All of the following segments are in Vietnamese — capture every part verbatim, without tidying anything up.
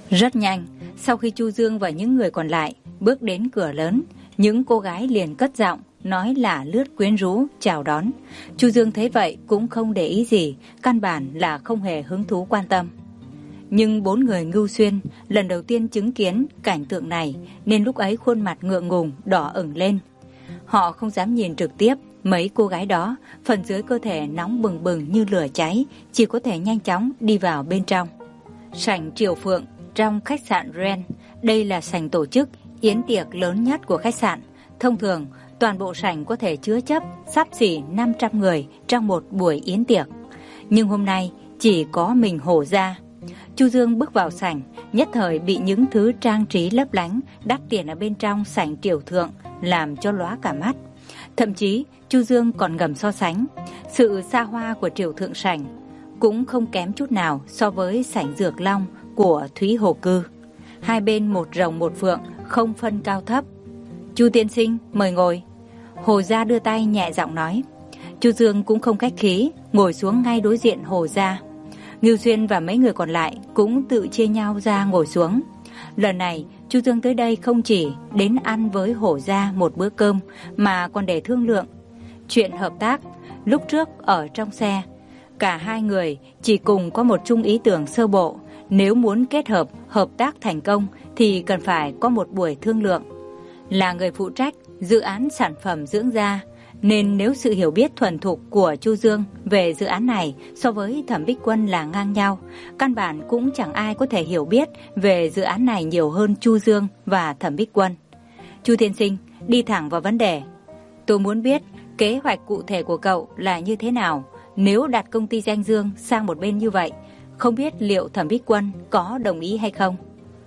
Rất nhanh, sau khi Chu Dương và những người còn lại bước đến cửa lớn, những cô gái liền cất giọng nói là lướt quyến rũ chào đón. Chu Dương thấy vậy cũng không để ý gì, căn bản là không hề hứng thú quan tâm. Nhưng bốn người Ngưu Xuyên lần đầu tiên chứng kiến cảnh tượng này nên lúc ấy khuôn mặt ngượng ngùng đỏ ửng lên. Họ không dám nhìn trực tiếp mấy cô gái đó, phần dưới cơ thể nóng bừng bừng như lửa cháy, chỉ có thể nhanh chóng đi vào bên trong. Sảnh Triều Phượng trong khách sạn Ren, đây là sảnh tổ chức yến tiệc lớn nhất của khách sạn. Thông thường, toàn bộ sảnh có thể chứa chấp xấp xỉ năm trăm người trong một buổi yến tiệc. Nhưng hôm nay chỉ có mình Hổ Gia. Chu Dương bước vào sảnh, nhất thời bị những thứ trang trí lấp lánh, đắt tiền ở bên trong sảnh Triều Thượng làm cho lóa cả mắt. Thậm chí, Chu Dương còn ngầm so sánh, sự xa hoa của Triều Thượng sảnh cũng không kém chút nào so với sảnh Dược Long của Thúy Hồ Cư. Hai bên một rồng một phượng, không phân cao thấp. Chu tiên sinh, mời ngồi. Hồ Gia đưa tay nhẹ giọng nói. Chu Dương cũng không khách khí, ngồi xuống ngay đối diện Hồ Gia. Ngưu Xuyên và mấy người còn lại cũng tự chia nhau ra ngồi xuống. Lần này, Chu Dương tới đây không chỉ đến ăn với Hổ Gia một bữa cơm mà còn để thương lượng chuyện hợp tác. Lúc trước ở trong xe, cả hai người chỉ cùng có một chung ý tưởng sơ bộ. Nếu muốn kết hợp, hợp tác thành công thì cần phải có một buổi thương lượng. Là người phụ trách dự án sản phẩm dưỡng da, nên nếu sự hiểu biết thuần thục của Chu Dương về dự án này so với Thẩm Bích Quân là ngang nhau, căn bản cũng chẳng ai có thể hiểu biết về dự án này nhiều hơn Chu Dương và Thẩm Bích Quân. Chu tiên sinh, đi thẳng vào vấn đề. Tôi muốn biết kế hoạch cụ thể của cậu là như thế nào. Nếu đặt công ty Danh Dương sang một bên như vậy, không biết liệu Thẩm Bích Quân có đồng ý hay không?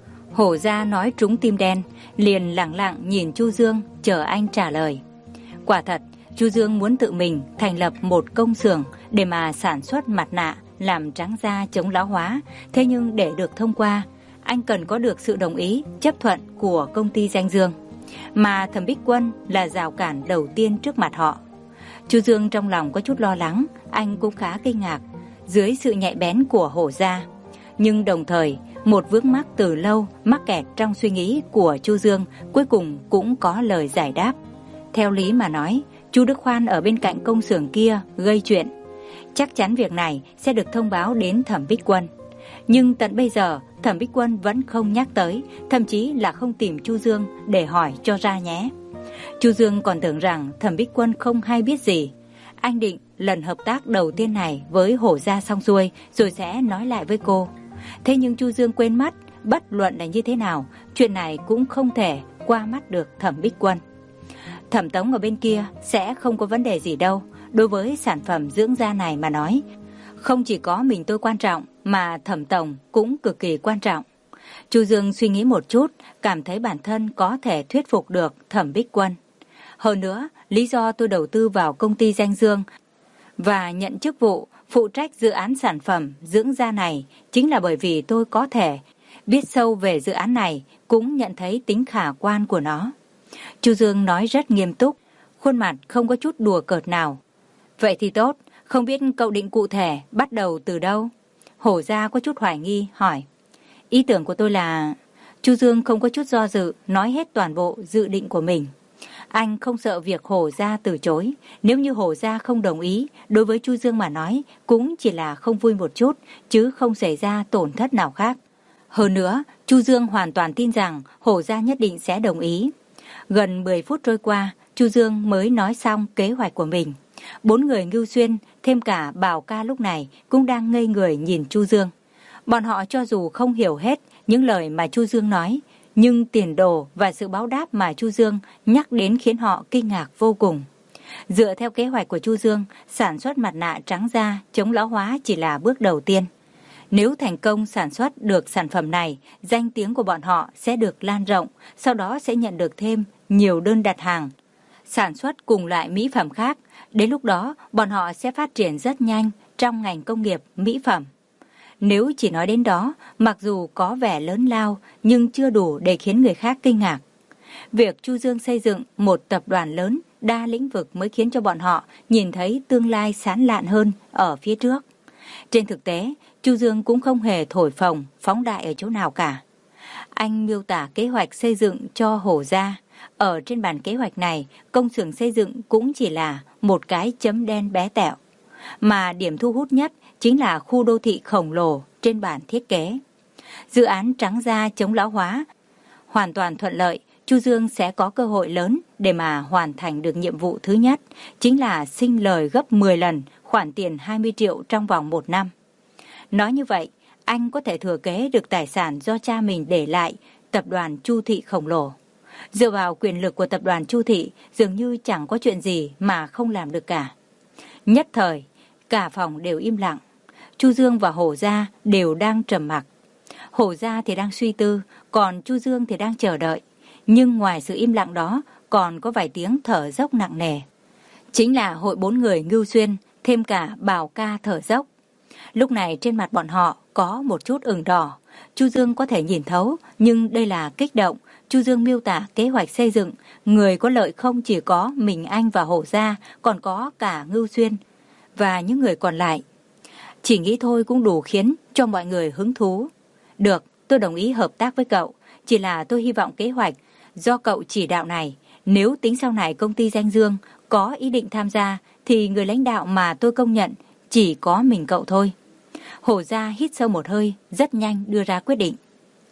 Hổ Gia nói trúng tim đen, liền lẳng lặng nhìn Chu Dương chờ anh trả lời. Quả thật, Chu Dương muốn tự mình thành lập một công xưởng để mà sản xuất mặt nạ làm trắng da chống lão hóa. Thế nhưng để được thông qua, anh cần có được sự đồng ý, chấp thuận của công ty Danh Dương. Mà Thẩm Bích Quân là rào cản đầu tiên trước mặt họ. Chu Dương trong lòng có chút lo lắng, anh cũng khá kinh ngạc dưới sự nhạy bén của Hổ Gia. Nhưng đồng thời, một vướng mắc từ lâu mắc kẹt trong suy nghĩ của Chu Dương cuối cùng cũng có lời giải đáp. Theo lý mà nói, Chu Đức Khoan ở bên cạnh công xưởng kia gây chuyện, chắc chắn việc này sẽ được thông báo đến Thẩm Bích Quân. Nhưng tận bây giờ Thẩm Bích Quân vẫn không nhắc tới, thậm chí là không tìm Chu Dương để hỏi cho ra nhé. Chu Dương còn tưởng rằng Thẩm Bích Quân không hay biết gì. Anh định lần hợp tác đầu tiên này với Hổ Gia xong xuôi rồi sẽ nói lại với cô. Thế nhưng Chu Dương quên mất, bất luận là như thế nào, chuyện này cũng không thể qua mắt được Thẩm Bích Quân. Thẩm Tống ở bên kia sẽ không có vấn đề gì đâu. Đối với sản phẩm dưỡng da này mà nói, không chỉ có mình tôi quan trọng mà Thẩm Tổng cũng cực kỳ quan trọng. Chu Dương suy nghĩ một chút, cảm thấy bản thân có thể thuyết phục được Thẩm Bích Quân. Hơn nữa, lý do tôi đầu tư vào công ty Danh Dương và nhận chức vụ phụ trách dự án sản phẩm dưỡng da này chính là bởi vì tôi có thể biết sâu về dự án này, cũng nhận thấy tính khả quan của nó. Chu Dương nói rất nghiêm túc, khuôn mặt không có chút đùa cợt nào. Vậy thì tốt, không biết cậu định cụ thể bắt đầu từ đâu? Hổ Gia có chút hoài nghi hỏi. Ý tưởng của tôi là... Chu Dương không có chút do dự, nói hết toàn bộ dự định của mình. Anh không sợ việc Hổ Gia từ chối. Nếu như Hổ Gia không đồng ý, đối với Chu Dương mà nói cũng chỉ là không vui một chút, chứ không xảy ra tổn thất nào khác. Hơn nữa, Chu Dương hoàn toàn tin rằng Hổ Gia nhất định sẽ đồng ý. Gần mười phút trôi qua, Chu Dương mới nói xong kế hoạch của mình. Bốn người Ngưu Xuyên, thêm cả Bảo Ca lúc này cũng đang ngây người nhìn Chu Dương. Bọn họ cho dù không hiểu hết những lời mà Chu Dương nói, nhưng tiền đồ và sự báo đáp mà Chu Dương nhắc đến khiến họ kinh ngạc vô cùng. Dựa theo kế hoạch của Chu Dương, sản xuất mặt nạ trắng da chống lão hóa chỉ là bước đầu tiên. Nếu thành công sản xuất được sản phẩm này, danh tiếng của bọn họ sẽ được lan rộng, sau đó sẽ nhận được thêm nhiều đơn đặt hàng. Sản xuất cùng loại mỹ phẩm khác, đến lúc đó bọn họ sẽ phát triển rất nhanh trong ngành công nghiệp mỹ phẩm. Nếu chỉ nói đến đó, mặc dù có vẻ lớn lao nhưng chưa đủ để khiến người khác kinh ngạc. Việc Chu Dương xây dựng một tập đoàn lớn, đa lĩnh vực mới khiến cho bọn họ nhìn thấy tương lai sáng lạn hơn ở phía trước. Trên thực tế, Chu Dương cũng không hề thổi phồng, phóng đại ở chỗ nào cả. Anh miêu tả kế hoạch xây dựng cho Hổ gia. Ở trên bản kế hoạch này, công xưởng xây dựng cũng chỉ là một cái chấm đen bé tẹo. Mà điểm thu hút nhất chính là khu đô thị khổng lồ trên bản thiết kế. Dự án trắng da chống lão hóa hoàn toàn thuận lợi. Chu Dương sẽ có cơ hội lớn để mà hoàn thành được nhiệm vụ thứ nhất, chính là sinh lời gấp mười lần khoản tiền hai mươi triệu trong vòng một năm. Nói như vậy, anh có thể thừa kế được tài sản do cha mình để lại, tập đoàn Chu Thị khổng lồ. Dựa vào quyền lực của tập đoàn Chu Thị, dường như chẳng có chuyện gì mà không làm được cả. Nhất thời, cả phòng đều im lặng. Chu Dương và Hổ gia đều đang trầm mặc. Hổ gia thì đang suy tư, còn Chu Dương thì đang chờ đợi. Nhưng ngoài sự im lặng đó, còn có vài tiếng thở dốc nặng nề. Chính là hội bốn người Ngưu Xuyên, thêm cả Bảo Ca thở dốc. Lúc này trên mặt bọn họ có một chút ửng đỏ. Chu Dương có thể nhìn thấu, nhưng đây là kích động. Chu Dương miêu tả kế hoạch xây dựng, người có lợi không chỉ có mình anh và Hổ gia, còn có cả Ngưu Xuyên và những người còn lại. Chỉ nghĩ thôi cũng đủ khiến cho mọi người hứng thú. Được, tôi đồng ý hợp tác với cậu. Chỉ là tôi hy vọng kế hoạch do cậu chỉ đạo này, nếu tính sau này công ty Danh Dương có ý định tham gia, thì người lãnh đạo mà tôi công nhận chỉ có mình cậu thôi. Hổ gia hít sâu một hơi, rất nhanh đưa ra quyết định.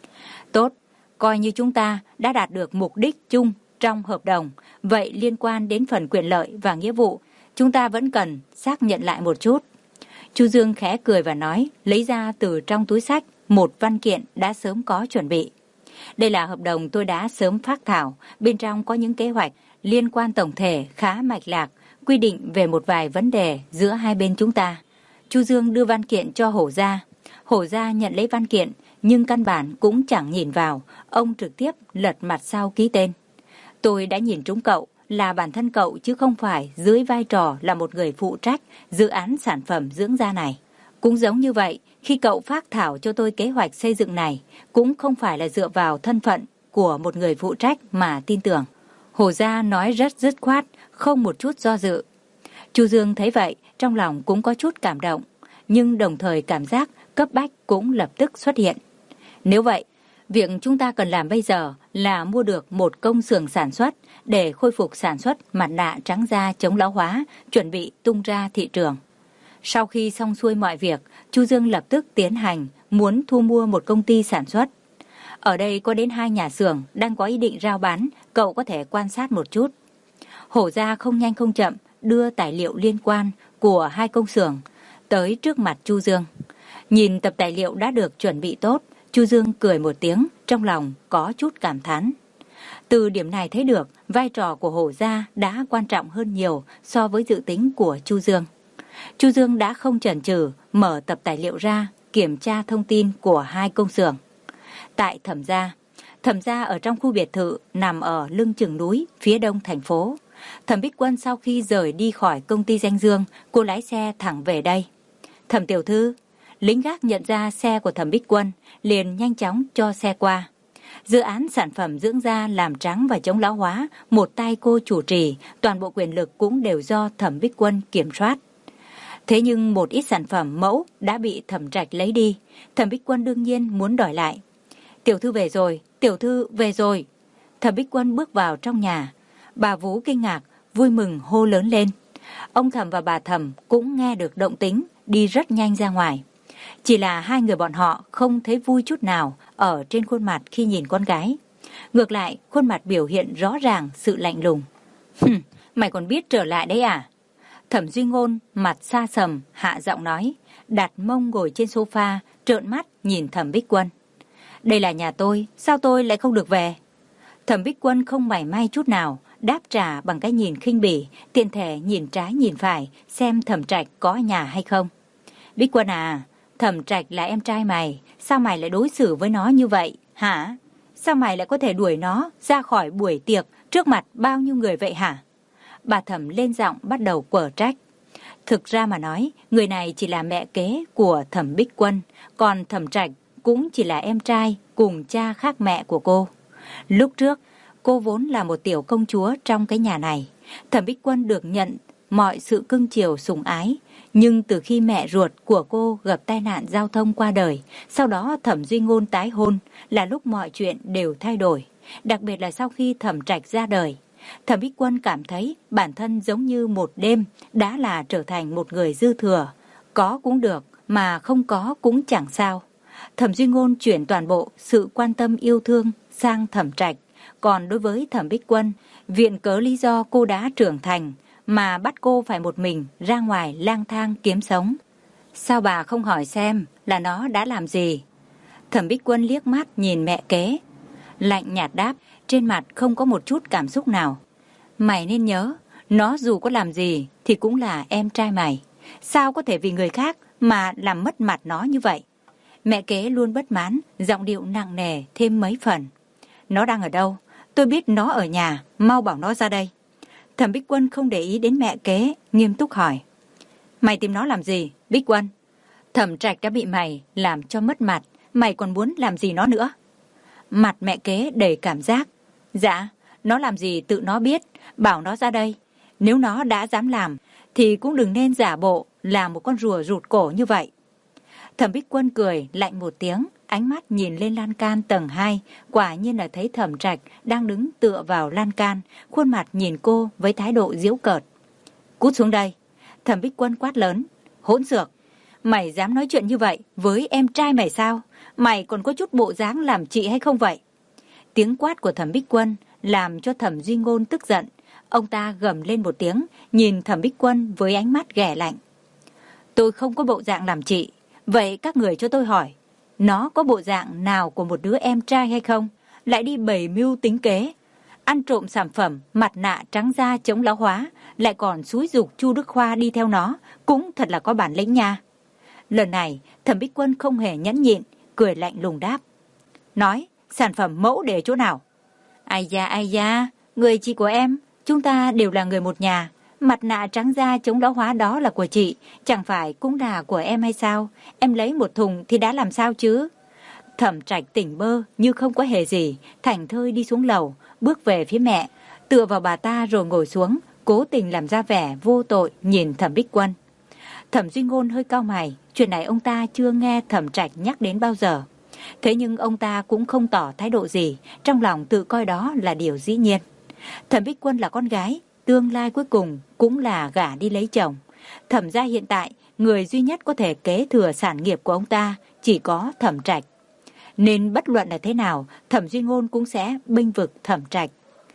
Tốt, coi như chúng ta đã đạt được mục đích chung trong hợp đồng. Vậy liên quan đến phần quyền lợi và nghĩa vụ, chúng ta vẫn cần xác nhận lại một chút. Chu Dương khẽ cười và nói, lấy ra từ trong túi sách một văn kiện đã sớm có chuẩn bị. Đây là hợp đồng tôi đã sớm phác thảo, bên trong có những kế hoạch liên quan tổng thể khá mạch lạc, quy định về một vài vấn đề giữa hai bên chúng ta. Chu Dương đưa văn kiện cho Hổ gia. Hổ gia nhận lấy văn kiện, nhưng căn bản cũng chẳng nhìn vào, ông trực tiếp lật mặt sau ký tên. Tôi đã nhìn trúng cậu, là bản thân cậu chứ không phải dưới vai trò là một người phụ trách dự án sản phẩm dưỡng da này. Cũng giống như vậy, khi cậu phác thảo cho tôi kế hoạch xây dựng này, cũng không phải là dựa vào thân phận của một người phụ trách mà tin tưởng. Hổ gia nói rất dứt khoát, không một chút do dự. Chu Dương thấy vậy, trong lòng cũng có chút cảm động, nhưng đồng thời cảm giác cấp bách cũng lập tức xuất hiện. Nếu vậy, việc chúng ta cần làm bây giờ là mua được một công xưởng sản xuất để khôi phục sản xuất mặt nạ trắng da chống lão hóa, chuẩn bị tung ra thị trường. Sau khi xong xuôi mọi việc, Chu Dương lập tức tiến hành muốn thu mua một công ty sản xuất. Ở đây có đến hai nhà xưởng đang có ý định rao bán, cậu có thể quan sát một chút. Hổ gia không nhanh không chậm đưa tài liệu liên quan của hai công xưởng tới trước mặt Chu Dương. Nhìn tập tài liệu đã được chuẩn bị tốt, Chu Dương cười một tiếng, trong lòng có chút cảm thán. Từ điểm này thấy được vai trò của Hổ gia đã quan trọng hơn nhiều so với dự tính của Chu Dương. Chu Dương đã không chần chừ mở tập tài liệu ra, kiểm tra thông tin của hai công xưởng. Tại Thẩm gia, Thẩm gia ở trong khu biệt thự nằm ở lưng chừng núi phía đông thành phố. Thẩm Bích Quân sau khi rời đi khỏi công ty Danh Dương, cô lái xe thẳng về đây. Thẩm tiểu thư, lính gác nhận ra xe của Thẩm Bích Quân, liền nhanh chóng cho xe qua. Dự án sản phẩm dưỡng da làm trắng và chống lão hóa, một tay cô chủ trì, toàn bộ quyền lực cũng đều do Thẩm Bích Quân kiểm soát. Thế nhưng một ít sản phẩm mẫu đã bị Thẩm Trạch lấy đi, Thẩm Bích Quân đương nhiên muốn đòi lại. Tiểu thư về rồi, tiểu thư về rồi. Thẩm Bích Quân bước vào trong nhà. Bà Vú kinh ngạc, vui mừng hô lớn lên. Ông Thẩm và bà Thẩm cũng nghe được động tĩnh, đi rất nhanh ra ngoài. Chỉ là hai người bọn họ không thấy vui chút nào ở trên khuôn mặt khi nhìn con gái. Ngược lại, khuôn mặt biểu hiện rõ ràng sự lạnh lùng. Hừm, mày còn biết trở lại đấy à? Thẩm Duy Ngôn mặt xa sầm, hạ giọng nói, đặt mông ngồi trên sofa, trợn mắt nhìn Thẩm Bích Quân. Đây là nhà tôi, sao tôi lại không được về? Thẩm Bích Quân không mảy may chút nào, đáp trả bằng cái nhìn khinh bỉ, tiện thể nhìn trái nhìn phải, xem Thẩm Trạch có nhà hay không. Bích Quân à, Thẩm Trạch là em trai mày, sao mày lại đối xử với nó như vậy, hả? Sao mày lại có thể đuổi nó ra khỏi buổi tiệc trước mặt bao nhiêu người vậy hả? Bà Thẩm lên giọng bắt đầu quở trách. Thực ra mà nói, người này chỉ là mẹ kế của Thẩm Bích Quân, còn Thẩm Trạch cũng chỉ là em trai cùng cha khác mẹ của cô. Lúc trước, cô vốn là một tiểu công chúa trong cái nhà này. Thẩm Bích Quân được nhận mọi sự cưng chiều sủng ái. Nhưng từ khi mẹ ruột của cô gặp tai nạn giao thông qua đời, sau đó Thẩm Duy Ngôn tái hôn là lúc mọi chuyện đều thay đổi. Đặc biệt là sau khi Thẩm Trạch ra đời. Thẩm Bích Quân cảm thấy bản thân giống như một đêm đã là trở thành một người dư thừa. Có cũng được, mà không có cũng chẳng sao. Thẩm Duy Ngôn chuyển toàn bộ sự quan tâm yêu thương sang Thẩm Trạch. Còn đối với Thẩm Bích Quân, viện cớ lý do cô đã trưởng thành mà bắt cô phải một mình ra ngoài lang thang kiếm sống. Sao bà không hỏi xem là nó đã làm gì? Thẩm Bích Quân liếc mắt nhìn mẹ kế, lạnh nhạt đáp, trên mặt không có một chút cảm xúc nào. Mày nên nhớ, nó dù có làm gì thì cũng là em trai mày. Sao có thể vì người khác mà làm mất mặt nó như vậy? Mẹ kế luôn bất mãn, giọng điệu nặng nề thêm mấy phần. Nó đang ở đâu? Tôi biết nó ở nhà, mau bảo nó ra đây. Thẩm Bích Quân không để ý đến mẹ kế, nghiêm túc hỏi. Mày tìm nó làm gì, Bích Quân? Thẩm Trạch đã bị mày làm cho mất mặt, mày còn muốn làm gì nó nữa? Mặt mẹ kế đầy cảm giác. Dạ, nó làm gì tự nó biết, bảo nó ra đây. Nếu nó đã dám làm, thì cũng đừng nên giả bộ là một con rùa rụt cổ như vậy. Thẩm Bích Quân cười lạnh một tiếng, ánh mắt nhìn lên lan can tầng hai, quả nhiên là thấy Thẩm Trạch đang đứng tựa vào lan can, khuôn mặt nhìn cô với thái độ giễu cợt. Cút xuống đây. Thẩm Bích Quân quát lớn. Hỗn xược, mày dám nói chuyện như vậy với em trai mày sao? Mày còn có chút bộ dáng làm chị hay không vậy? Tiếng quát của Thẩm Bích Quân làm cho Thẩm Duy Ngôn tức giận. Ông ta gầm lên một tiếng, nhìn Thẩm Bích Quân với ánh mắt ghẻ lạnh. Tôi không có bộ dạng làm chị. Vậy các người cho tôi hỏi, nó có bộ dạng nào của một đứa em trai hay không? Lại đi bày mưu tính kế, ăn trộm sản phẩm, mặt nạ trắng da chống lão hóa, lại còn xúi giục Chu Đức Khoa đi theo nó, cũng thật là có bản lĩnh nha. Lần này, Thẩm Bích Quân không hề nhẫn nhịn, cười lạnh lùng đáp. Nói, sản phẩm mẫu để chỗ nào? Ai da, ai da, người chị của em, chúng ta đều là người một nhà. Mặt nạ trắng da chống lão hóa đó là của chị, chẳng phải cũng là của em hay sao? Em lấy một thùng thì đã làm sao chứ? Thẩm Trạch tỉnh bơ như không có hề gì, thảnh thơi đi xuống lầu, bước về phía mẹ, tựa vào bà ta rồi ngồi xuống, cố tình làm ra vẻ vô tội nhìn Thẩm Bích Quân. Thẩm Duy Ngôn hơi cau mày, chuyện này ông ta chưa nghe Thẩm Trạch nhắc đến bao giờ. Thế nhưng ông ta cũng không tỏ thái độ gì, trong lòng tự coi đó là điều dĩ nhiên. Thẩm Bích Quân là con gái, tương lai cuối cùng cũng là gả đi lấy chồng. Thẩm gia hiện tại, người duy nhất có thể kế thừa sản nghiệp của ông ta chỉ có Thẩm Trạch. Nên bất luận là thế nào, Thẩm Duy Ngôn cũng sẽ bênh vực Thẩm Trạch.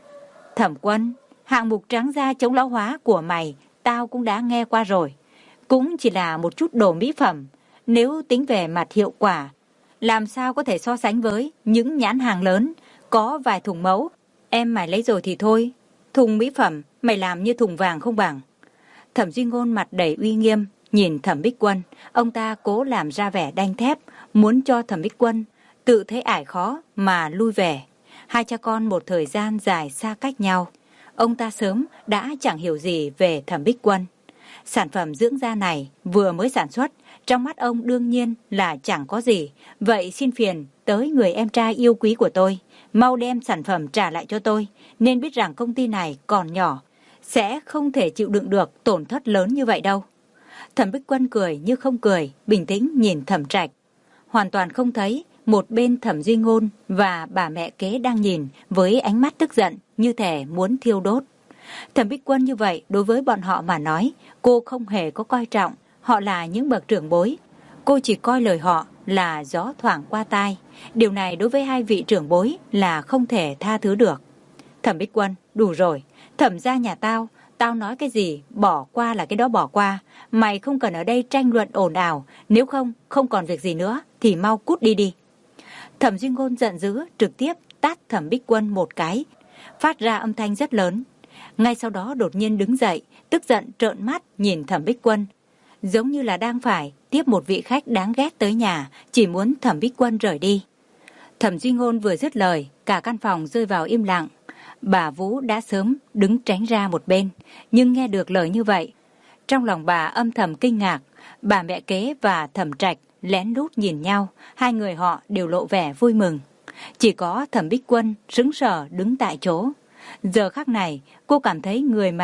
Thẩm Quân, hạng mục trắng da chống lão hóa của mày, tao cũng đã nghe qua rồi. Cũng chỉ là một chút đồ mỹ phẩm. Nếu tính về mặt hiệu quả, làm sao có thể so sánh với những nhãn hàng lớn, có vài thùng mẫu. Em mày lấy rồi thì thôi. Thùng mỹ phẩm, mày làm như thùng vàng không bằng. Thẩm Duy Ngôn mặt đầy uy nghiêm, nhìn Thẩm Bích Quân. Ông ta cố làm ra vẻ đanh thép, muốn cho Thẩm Bích Quân tự thấy ải khó mà lui về. Hai cha con một thời gian dài xa cách nhau. Ông ta sớm đã chẳng hiểu gì về Thẩm Bích Quân. Sản phẩm dưỡng da này vừa mới sản xuất, trong mắt ông đương nhiên là chẳng có gì. Vậy xin phiền tới người em trai yêu quý của tôi, mau đem sản phẩm trả lại cho tôi. Nên biết rằng công ty này còn nhỏ, sẽ không thể chịu đựng được tổn thất lớn như vậy đâu. Thẩm Bích Quân cười như không cười, bình tĩnh nhìn Thẩm Trạch. Hoàn toàn không thấy một bên Thẩm Duy Ngôn và bà mẹ kế đang nhìn với ánh mắt tức giận như thể muốn thiêu đốt. Thẩm Bích Quân như vậy đối với bọn họ mà nói, cô không hề có coi trọng. Họ là những bậc trưởng bối. Cô chỉ coi lời họ là gió thoảng qua tai. Điều này đối với hai vị trưởng bối là không thể tha thứ được. Thẩm Bích Quân, đủ rồi. Thẩm gia nhà tao, tao nói cái gì, bỏ qua là cái đó bỏ qua. Mày không cần ở đây tranh luận ồn ào. Nếu không, không còn việc gì nữa, thì mau cút đi đi. Thẩm Duy Ngôn giận dữ, trực tiếp tát Thẩm Bích Quân một cái, phát ra âm thanh rất lớn. Ngay sau đó đột nhiên đứng dậy, tức giận trợn mắt nhìn Thẩm Bích Quân. Giống như là đang phải tiếp một vị khách đáng ghét tới nhà, chỉ muốn Thẩm Bích Quân rời đi. Thẩm Duy Ngôn vừa dứt lời, cả căn phòng rơi vào im lặng. Bà Vũ đã sớm đứng tránh ra một bên, nhưng nghe được lời như vậy, trong lòng bà âm thầm kinh ngạc. Bà mẹ kế và Thẩm Trạch lén lút nhìn nhau, hai người họ đều lộ vẻ vui mừng. Chỉ có Thẩm Bích Quân sững sờ đứng tại chỗ. Giờ khắc này, cô cảm thấy người mà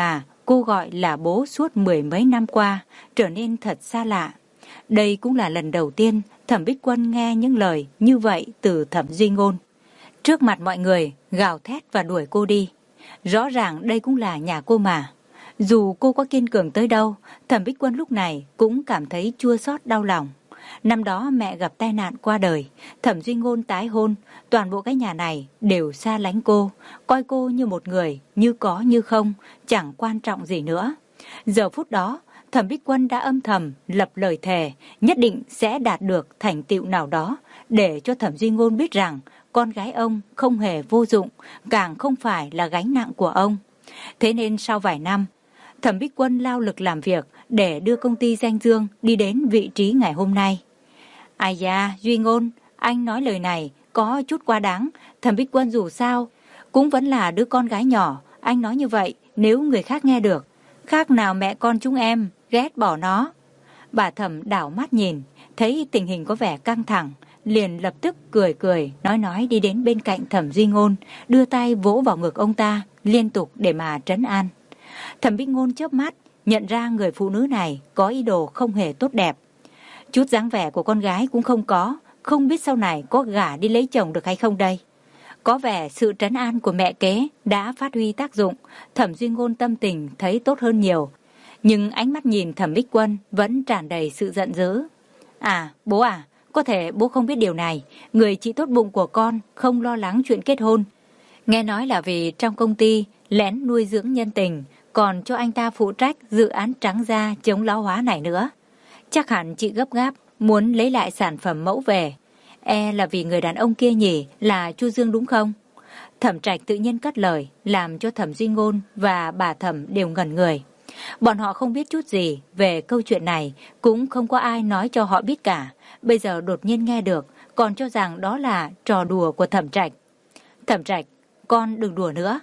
cô gọi là bố suốt mười mấy năm qua trở nên thật xa lạ. Đây cũng là lần đầu tiên Thẩm Bích Quân nghe những lời như vậy từ Thẩm Duy Ngôn. Trước mặt mọi người gào thét và đuổi cô đi. Rõ ràng đây cũng là nhà cô mà. Dù cô có kiên cường tới đâu, Thẩm Bích Quân lúc này cũng cảm thấy chua xót đau lòng. Năm đó mẹ gặp tai nạn qua đời, Thẩm Duy Ngôn tái hôn, toàn bộ cái nhà này đều xa lánh cô, coi cô như một người, như có như không, chẳng quan trọng gì nữa. Giờ phút đó, Thẩm Bích Quân đã âm thầm lập lời thề, nhất định sẽ đạt được thành tựu nào đó, để cho Thẩm Duy Ngôn biết rằng con gái ông không hề vô dụng, càng không phải là gánh nặng của ông. Thế nên sau vài năm, Thẩm Bích Quân lao lực làm việc để đưa công ty Danh Dương đi đến vị trí ngày hôm nay. Ai da, Duy Ngôn, anh nói lời này có chút quá đáng. Thẩm Bích Quân dù sao cũng vẫn là đứa con gái nhỏ. Anh nói như vậy nếu người khác nghe được, khác nào mẹ con chúng em ghét bỏ nó. Bà Thẩm đảo mắt nhìn, thấy tình hình có vẻ căng thẳng, liền lập tức cười cười, nói nói đi đến bên cạnh Thẩm Duy Ngôn, đưa tay vỗ vào ngực ông ta liên tục để mà trấn an. Thẩm Bích Ngôn chớp mắt, nhận ra người phụ nữ này có ý đồ không hề tốt đẹp. Chút dáng vẻ của con gái cũng không có, không biết sau này có gả đi lấy chồng được hay không đây. Có vẻ sự trấn an của mẹ kế đã phát huy tác dụng, Thẩm Duy Ngôn tâm tình thấy tốt hơn nhiều. Nhưng ánh mắt nhìn Thẩm Bích Quân vẫn tràn đầy sự giận dữ. À, bố à, có thể bố không biết điều này, người chị tốt bụng của con không lo lắng chuyện kết hôn. Nghe nói là vì trong công ty lén nuôi dưỡng nhân tình, còn cho anh ta phụ trách dự án trắng da chống lão hóa này nữa. Chắc hẳn chị gấp gáp muốn lấy lại sản phẩm mẫu về. E là vì người đàn ông kia nhỉ, là Chu Dương đúng không? Thẩm Trạch tự nhiên cất lời, làm cho Thẩm Duy Ngôn và bà Thẩm đều ngẩn người. Bọn họ không biết chút gì về câu chuyện này, cũng không có ai nói cho họ biết cả. Bây giờ đột nhiên nghe được, còn cho rằng đó là trò đùa của Thẩm Trạch. Thẩm Trạch, con đừng đùa nữa.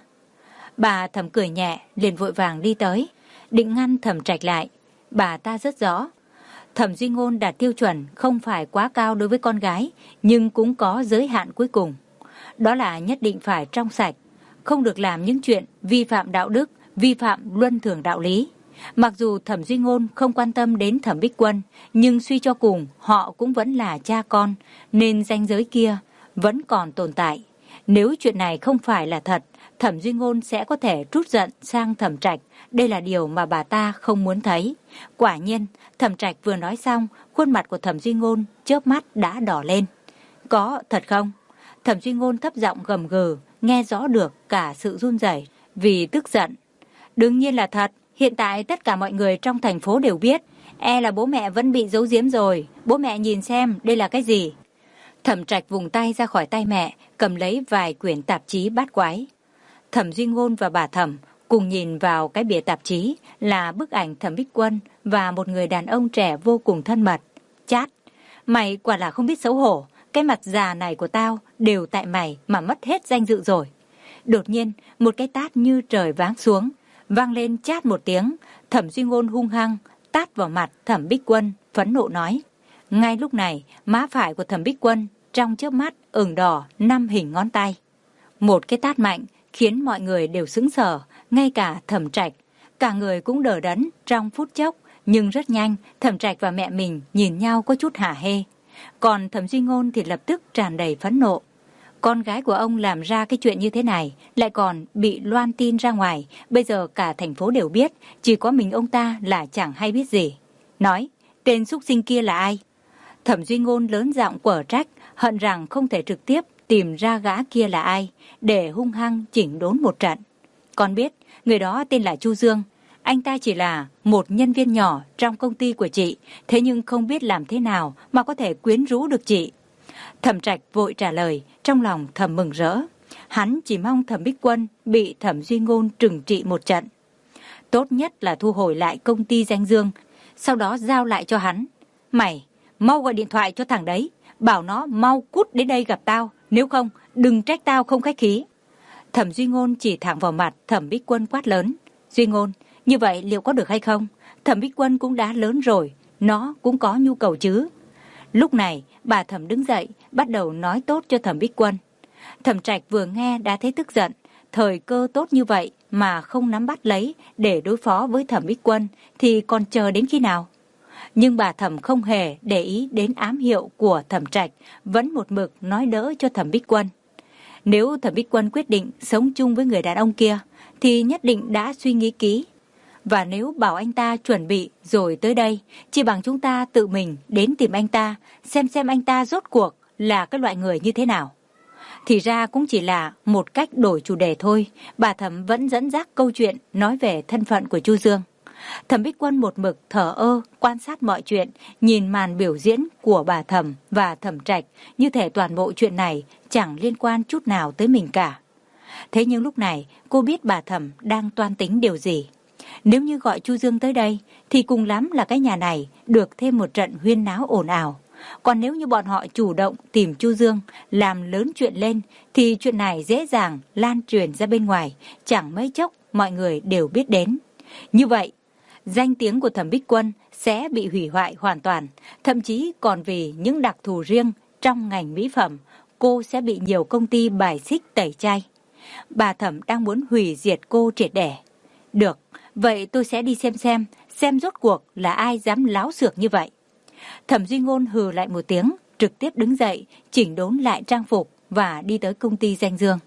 Bà Thẩm cười nhẹ, liền vội vàng đi tới, định ngăn Thẩm Trạch lại. Bà ta rất rõ, Thẩm Duy Ngôn đạt tiêu chuẩn không phải quá cao đối với con gái, nhưng cũng có giới hạn cuối cùng. Đó là nhất định phải trong sạch, không được làm những chuyện vi phạm đạo đức, vi phạm luân thường đạo lý. Mặc dù Thẩm Duy Ngôn không quan tâm đến Thẩm Bích Quân, nhưng suy cho cùng họ cũng vẫn là cha con, nên ranh giới kia vẫn còn tồn tại. Nếu chuyện này không phải là thật, Thẩm Duy Ngôn sẽ có thể trút giận sang Thẩm Trạch. Đây là điều mà bà ta không muốn thấy. Quả nhiên, Thẩm Trạch vừa nói xong, khuôn mặt của Thẩm Duy Ngôn chớp mắt đã đỏ lên. Có thật không? Thẩm Duy Ngôn thấp giọng gầm gừ, nghe rõ được cả sự run rẩy vì tức giận. Đương nhiên là thật, hiện tại tất cả mọi người trong thành phố đều biết. E là bố mẹ vẫn bị giấu giếm rồi. Bố mẹ nhìn xem đây là cái gì. Thẩm Trạch vùng tay ra khỏi tay mẹ, cầm lấy vài quyển tạp chí bát quái. Thẩm Duy Ngôn và bà Thẩm cùng nhìn vào cái bìa tạp chí là bức ảnh Thẩm Bích Quân và một người đàn ông trẻ vô cùng thân mật. Chát, mày quả là không biết xấu hổ, cái mặt già này của tao đều tại mày mà mất hết danh dự rồi. Đột nhiên, một cái tát như trời váng xuống, vang lên chát một tiếng. Thẩm Duy Ngôn hung hăng tát vào mặt Thẩm Bích Quân, phẫn nộ nói. Ngay lúc này, má phải của Thẩm Bích Quân trong chớp mắt ửng đỏ năm hình ngón tay. Một cái tát mạnh khiến mọi người đều sững sờ, ngay cả Thẩm Trạch. Cả người cũng đờ đẫn trong phút chốc, nhưng rất nhanh Thẩm Trạch và mẹ mình nhìn nhau có chút hả hê. Còn Thẩm Duy Ngôn thì lập tức tràn đầy phẫn nộ. Con gái của ông làm ra cái chuyện như thế này, lại còn bị loan tin ra ngoài. Bây giờ cả thành phố đều biết, chỉ có mình ông ta là chẳng hay biết gì. Nói, tên xúc sinh kia là ai? Thẩm Duy Ngôn lớn giọng quở trách, hận rằng không thể trực tiếp tìm ra gã kia là ai, để hung hăng chỉnh đốn một trận. Con biết, người đó tên là Chu Dương. Anh ta chỉ là một nhân viên nhỏ trong công ty của chị, thế nhưng không biết làm thế nào mà có thể quyến rũ được chị. Thẩm Trạch vội trả lời, trong lòng thầm mừng rỡ. Hắn chỉ mong Thẩm Bích Quân bị Thẩm Duy Ngôn trừng trị một trận. Tốt nhất là thu hồi lại công ty Danh Dương, sau đó giao lại cho hắn. Mày, mau gọi điện thoại cho thằng đấy, bảo nó mau cút đến đây gặp tao, nếu không đừng trách tao không khách khí. Thẩm Duy Ngôn chỉ thẳng vào mặt Thẩm Bích Quân quát lớn. Duy Ngôn, như vậy liệu có được hay không? Thẩm Bích Quân cũng đã lớn rồi, nó cũng có nhu cầu chứ. Lúc này bà Thẩm đứng dậy, bắt đầu nói tốt cho Thẩm Bích Quân. Thẩm Trạch vừa nghe đã thấy tức giận, thời cơ tốt như vậy mà không nắm bắt lấy để đối phó với Thẩm Bích Quân thì còn chờ đến khi nào? Nhưng bà Thẩm không hề để ý đến ám hiệu của Thẩm Trạch, vẫn một mực nói đỡ cho Thẩm Bích Quân. Nếu Thẩm Bích Quân quyết định sống chung với người đàn ông kia thì nhất định đã suy nghĩ kỹ. Và nếu bảo anh ta chuẩn bị rồi tới đây, chỉ bằng chúng ta tự mình đến tìm anh ta, xem xem anh ta rốt cuộc là cái loại người như thế nào. Thì ra cũng chỉ là một cách đổi chủ đề thôi, bà Thẩm vẫn dẫn dắt câu chuyện nói về thân phận của Chu Dương. Thẩm Bích Quân một mực thờ ơ quan sát mọi chuyện, nhìn màn biểu diễn của bà Thẩm và Thẩm Trạch như thể toàn bộ chuyện này chẳng liên quan chút nào tới mình cả. Thế nhưng lúc này cô biết bà Thẩm đang toan tính điều gì. Nếu như gọi Chu Dương tới đây thì cùng lắm là cái nhà này được thêm một trận huyên náo ồn ào. Còn nếu như bọn họ chủ động tìm Chu Dương làm lớn chuyện lên thì chuyện này dễ dàng lan truyền ra bên ngoài, chẳng mấy chốc mọi người đều biết đến. Như vậy, danh tiếng của Thẩm Bích Quân sẽ bị hủy hoại hoàn toàn, thậm chí còn vì những đặc thù riêng trong ngành mỹ phẩm, cô sẽ bị nhiều công ty bài xích tẩy chay. Bà Thẩm đang muốn hủy diệt cô triệt để. Được, vậy tôi sẽ đi xem xem, xem rốt cuộc là ai dám láo xược như vậy. Thẩm Duy Ngôn hừ lại một tiếng, trực tiếp đứng dậy, chỉnh đốn lại trang phục và đi tới công ty Danh Dương.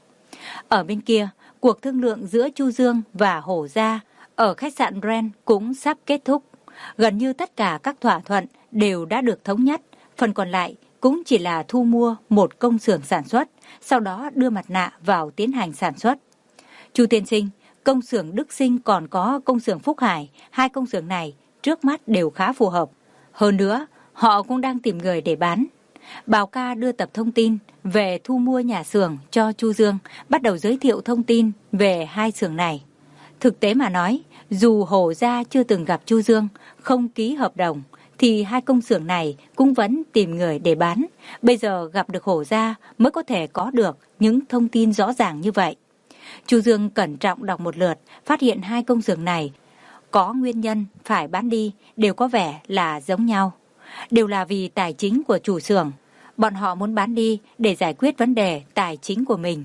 Ở bên kia, cuộc thương lượng giữa Chu Dương và Hổ Gia ở khách sạn Grand cũng sắp kết thúc. Gần như tất cả các thỏa thuận đều đã được thống nhất, phần còn lại cũng chỉ là thu mua một công xưởng sản xuất, sau đó đưa mặt nạ vào tiến hành sản xuất. Chu tiên sinh, công xưởng Đức Sinh còn có công xưởng Phúc Hải, hai công xưởng này trước mắt đều khá phù hợp. Hơn nữa, họ cũng đang tìm người để bán. Bảo Ca đưa tập thông tin về thu mua nhà xưởng cho Chu Dương, bắt đầu giới thiệu thông tin về hai xưởng này. Thực tế mà nói, dù Hổ Gia chưa từng gặp Chu Dương, không ký hợp đồng, thì hai công xưởng này cũng vẫn tìm người để bán. Bây giờ gặp được Hổ Gia mới có thể có được những thông tin rõ ràng như vậy. Chu Dương cẩn trọng đọc một lượt, phát hiện hai công xưởng này có nguyên nhân phải bán đi, đều có vẻ là giống nhau. Đều là vì tài chính của chủ xưởng. Bọn họ muốn bán đi để giải quyết vấn đề tài chính của mình.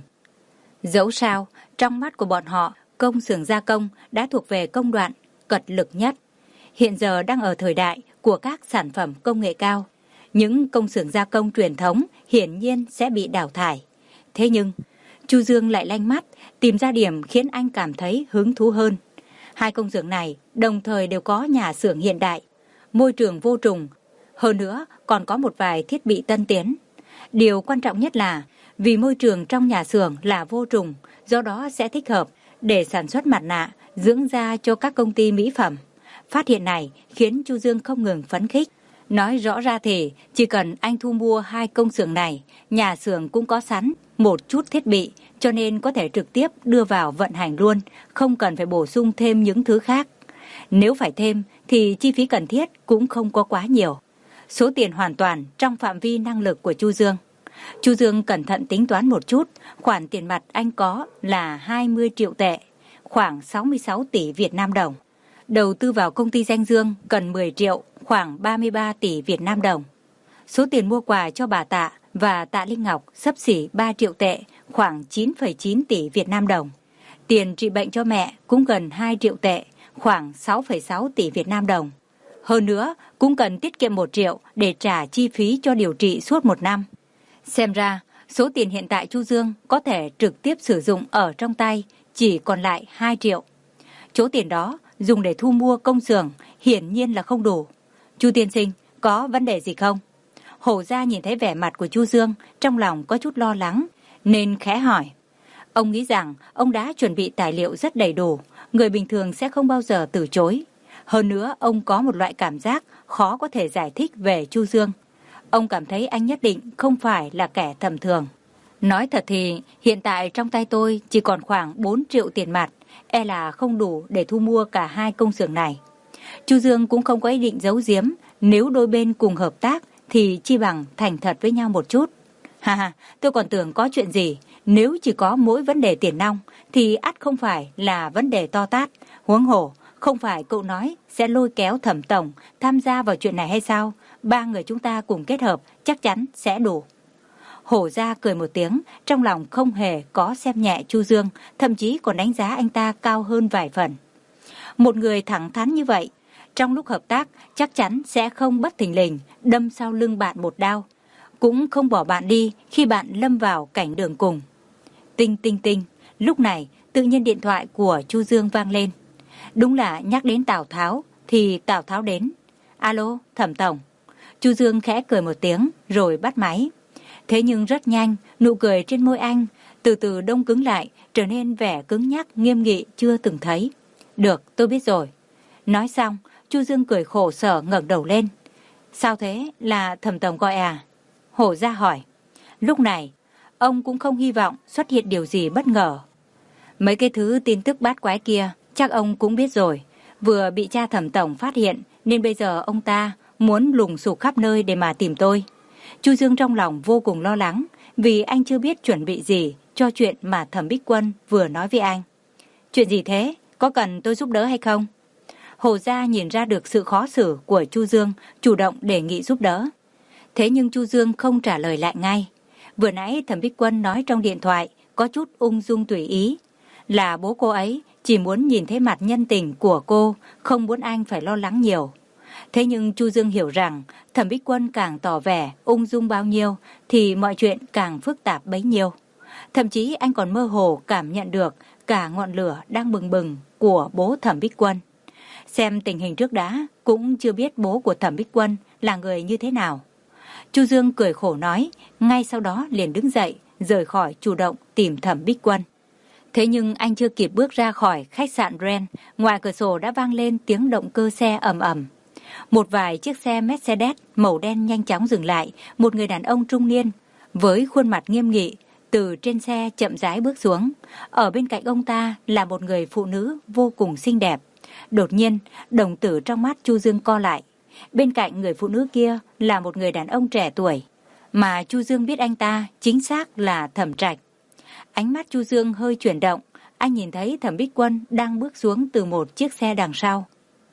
Dẫu sao, trong mắt của bọn họ, công xưởng gia công đã thuộc về công đoạn cật lực nhất. Hiện giờ đang ở thời đại của các sản phẩm công nghệ cao. Những công xưởng gia công truyền thống hiển nhiên sẽ bị đào thải. Thế nhưng, Chu Dương lại lanh mắt, tìm ra điểm khiến anh cảm thấy hứng thú hơn. Hai công xưởng này đồng thời đều có nhà xưởng hiện đại, môi trường vô trùng, hơn nữa còn có một vài thiết bị tân tiến. Điều quan trọng nhất là vì môi trường trong nhà xưởng là vô trùng, do đó sẽ thích hợp để sản xuất mặt nạ, dưỡng da cho các công ty mỹ phẩm. Phát hiện này khiến Chu Dương không ngừng phấn khích. Nói rõ ra thì chỉ cần anh thu mua hai công xưởng này, nhà xưởng cũng có sẵn một chút thiết bị, cho nên có thể trực tiếp đưa vào vận hành luôn, không cần phải bổ sung thêm những thứ khác. Nếu phải thêm thì chi phí cần thiết cũng không có quá nhiều. Số tiền hoàn toàn trong phạm vi năng lực của Chu Dương. Chu Dương cẩn thận tính toán một chút, khoản tiền mặt anh có là hai mươi triệu tệ, khoảng sáu mươi sáu tỷ Việt Nam đồng. Đầu tư vào công ty Danh Dương cần mười triệu, khoảng ba mươi ba tỷ Việt Nam đồng. Số tiền mua quà cho bà Tạ và Tạ Linh Ngọc xấp xỉ ba triệu tệ, khoảng chín phẩy chín tỷ Việt Nam đồng. Tiền trị bệnh cho mẹ cũng gần hai triệu tệ, khoảng sáu phẩy sáu tỷ Việt Nam đồng. Hơn nữa, cũng cần tiết kiệm một triệu để trả chi phí cho điều trị suốt một năm. Xem ra, số tiền hiện tại Chu Dương có thể trực tiếp sử dụng ở trong tay chỉ còn lại hai triệu. Số tiền đó dùng để thu mua công xưởng hiển nhiên là không đủ. Chu tiên sinh, có vấn đề gì không? Hổ Gia nhìn thấy vẻ mặt của Chu Dương, trong lòng có chút lo lắng, nên khẽ hỏi. Ông nghĩ rằng ông đã chuẩn bị tài liệu rất đầy đủ, người bình thường sẽ không bao giờ từ chối. Hơn nữa, ông có một loại cảm giác khó có thể giải thích về Chu Dương. Ông cảm thấy anh nhất định không phải là kẻ tầm thường. Nói thật thì, hiện tại trong tay tôi chỉ còn khoảng bốn triệu tiền mặt, e là không đủ để thu mua cả hai công xưởng này. Chu Dương cũng không có ý định giấu giếm, nếu đôi bên cùng hợp tác thì chi bằng thành thật với nhau một chút. Ha ha, tôi còn tưởng có chuyện gì, nếu chỉ có mỗi vấn đề tiền nong thì ắt không phải là vấn đề to tát. Huống hồ, không phải cậu nói sẽ lôi kéo Thẩm tổng tham gia vào chuyện này hay sao? Ba người chúng ta cùng kết hợp chắc chắn sẽ đủ. Hổ Gia cười một tiếng, trong lòng không hề có xem nhẹ Chu Dương, thậm chí còn đánh giá anh ta cao hơn vài phần. Một người thẳng thắn như vậy, trong lúc hợp tác chắc chắn sẽ không bất thình lình đâm sau lưng bạn một đao, cũng không bỏ bạn đi khi bạn lâm vào cảnh đường cùng. Tinh tinh tinh, lúc này tự nhiên điện thoại của Chu Dương vang lên. Đúng là nhắc đến Tào Tháo thì Tào Tháo đến. Alo, Thẩm tổng. Chu Dương khẽ cười một tiếng rồi bắt máy. Thế nhưng rất nhanh, nụ cười trên môi anh từ từ đông cứng lại, trở nên vẻ cứng nhắc nghiêm nghị chưa từng thấy. Được, tôi biết rồi. Nói xong, Chu Dương cười khổ sở ngẩng đầu lên. Sao thế, là Thẩm tổng gọi à? Hổ Gia hỏi. Lúc này, ông cũng không hy vọng xuất hiện điều gì bất ngờ. Mấy cái thứ tin tức bát quái kia, chắc ông cũng biết rồi. Vừa bị cha Thẩm tổng phát hiện, nên bây giờ ông ta muốn lùng sục khắp nơi để mà tìm tôi. Chu Dương trong lòng vô cùng lo lắng, vì anh chưa biết chuẩn bị gì cho chuyện mà Thẩm Bích Quân vừa nói với anh. Chuyện gì thế? Có cần tôi giúp đỡ hay không? Hồ Gia nhìn ra được sự khó xử của Chu Dương, chủ động đề nghị giúp đỡ. Thế nhưng Chu Dương không trả lời lại ngay. Vừa nãy Thẩm Bích Quân nói trong điện thoại có chút ung dung tùy ý. Là bố cô ấy chỉ muốn nhìn thấy mặt nhân tình của cô, không muốn anh phải lo lắng nhiều. Thế nhưng Chu Dương hiểu rằng Thẩm Bích Quân càng tỏ vẻ ung dung bao nhiêu thì mọi chuyện càng phức tạp bấy nhiêu. Thậm chí anh còn mơ hồ cảm nhận được cả ngọn lửa đang bừng bừng của bố Thẩm Bích Quân. Xem tình hình trước đã, cũng chưa biết bố của Thẩm Bích Quân là người như thế nào. Chu Dương cười khổ nói, ngay sau đó liền đứng dậy, rời khỏi chủ động tìm Thẩm Bích Quân. Thế nhưng anh chưa kịp bước ra khỏi khách sạn Ren, ngoài cửa sổ đã vang lên tiếng động cơ xe ầm ầm. Một vài chiếc xe Mercedes màu đen nhanh chóng dừng lại, một người đàn ông trung niên với khuôn mặt nghiêm nghị từ trên xe chậm rãi bước xuống. Ở bên cạnh ông ta là một người phụ nữ vô cùng xinh đẹp. Đột nhiên, đồng tử trong mắt Chu Dương co lại. Bên cạnh người phụ nữ kia là một người đàn ông trẻ tuổi, mà Chu Dương biết anh ta chính xác là Thẩm Trạch. Ánh mắt Chu Dương hơi chuyển động, anh nhìn thấy Thẩm Bích Quân đang bước xuống từ một chiếc xe đằng sau.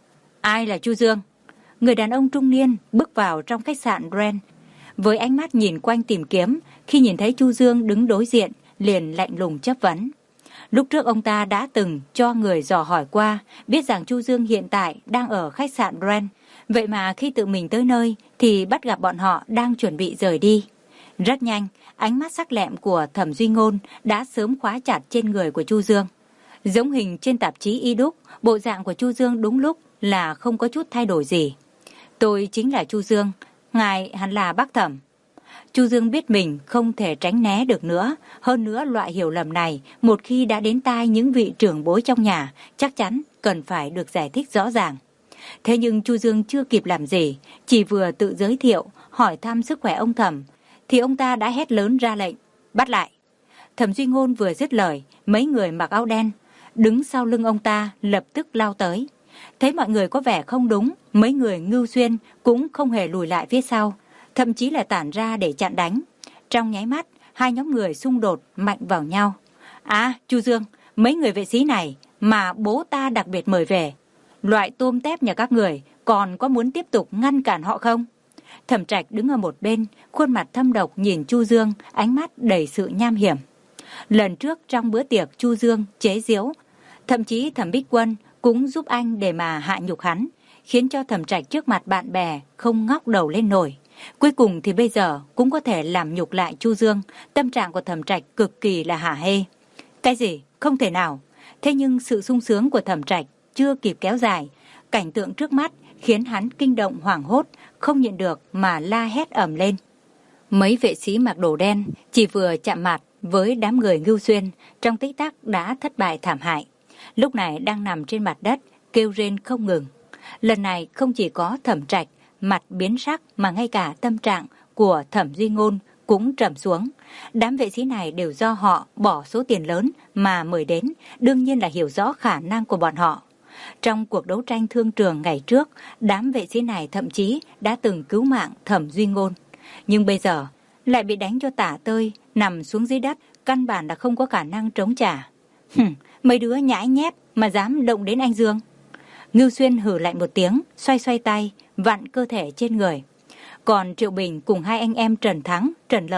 Ai là Chu Dương? Người đàn ông trung niên bước vào trong khách sạn Ren, với ánh mắt nhìn quanh tìm kiếm, khi nhìn thấy Chu Dương đứng đối diện, liền lạnh lùng chất vấn. Lúc trước ông ta đã từng cho người dò hỏi qua, biết rằng Chu Dương hiện tại đang ở khách sạn Ren, vậy mà khi tự mình tới nơi thì bắt gặp bọn họ đang chuẩn bị rời đi. Rất nhanh, ánh mắt sắc lẹm của Thẩm Duy Ngôn đã sớm khóa chặt trên người của Chu Dương. Giống hình trên tạp chí y đúc, bộ dạng của Chu Dương đúng lúc là không có chút thay đổi gì. Tôi chính là Chu Dương, ngài hẳn là bác Thẩm. Chu Dương biết mình không thể tránh né được nữa, hơn nữa loại hiểu lầm này một khi đã đến tai những vị trưởng bối trong nhà, chắc chắn cần phải được giải thích rõ ràng. Thế nhưng Chu Dương chưa kịp làm gì, chỉ vừa tự giới thiệu, hỏi thăm sức khỏe ông Thẩm, thì ông ta đã hét lớn ra lệnh, bắt lại. Thẩm Duy Ngôn vừa dứt lời, mấy người mặc áo đen đứng sau lưng ông ta lập tức lao tới. Thấy mọi người có vẻ không đúng, mấy người Ngưu Xuyên cũng không hề lùi lại phía sau, thậm chí là tản ra để chặn đánh. Trong nháy mắt, hai nhóm người xung đột mạnh vào nhau. À, Chu Dương, mấy người vệ sĩ này mà bố ta đặc biệt mời về, loại tôm tép nhà các người còn có muốn tiếp tục ngăn cản họ không? Thẩm Trạch đứng ở một bên, khuôn mặt thâm độc nhìn Chu Dương, ánh mắt đầy sự nham hiểm. Lần trước trong bữa tiệc Chu Dương chế giễu, thậm chí Thẩm Bích Quân cũng giúp anh để mà hạ nhục hắn, khiến cho Thẩm Trạch trước mặt bạn bè không ngóc đầu lên nổi. Cuối cùng thì bây giờ cũng có thể làm nhục lại Chu Dương, tâm trạng của Thẩm Trạch cực kỳ là hả hê. Cái gì? Không thể nào. Thế nhưng sự sung sướng của Thẩm Trạch chưa kịp kéo dài, cảnh tượng trước mắt khiến hắn kinh động hoảng hốt, không nhịn được mà la hét ầm lên. Mấy vệ sĩ mặc đồ đen chỉ vừa chạm mặt với đám người Ngưu Xuyên, trong tích tắc đã thất bại thảm hại. Lúc này đang nằm trên mặt đất, kêu rên không ngừng. Lần này không chỉ có Thẩm Trạch mặt biến sắc, mà ngay cả tâm trạng của Thẩm Duy Ngôn cũng trầm xuống. Đám vệ sĩ này đều do họ bỏ số tiền lớn mà mời đến, đương nhiên là hiểu rõ khả năng của bọn họ. Trong cuộc đấu tranh thương trường ngày trước, đám vệ sĩ này thậm chí đã từng cứu mạng Thẩm Duy Ngôn. Nhưng bây giờ lại bị đánh cho tả tơi, nằm xuống dưới đất, căn bản là không có khả năng chống trả. Hừm, mấy đứa nhãi nhép mà dám động đến anh Dương. Ngưu Xuyên hử lạnh một tiếng, xoay xoay tay, vặn cơ thể trên người. Còn Triệu Bình cùng hai anh em Trần Thắng, Trần Lợi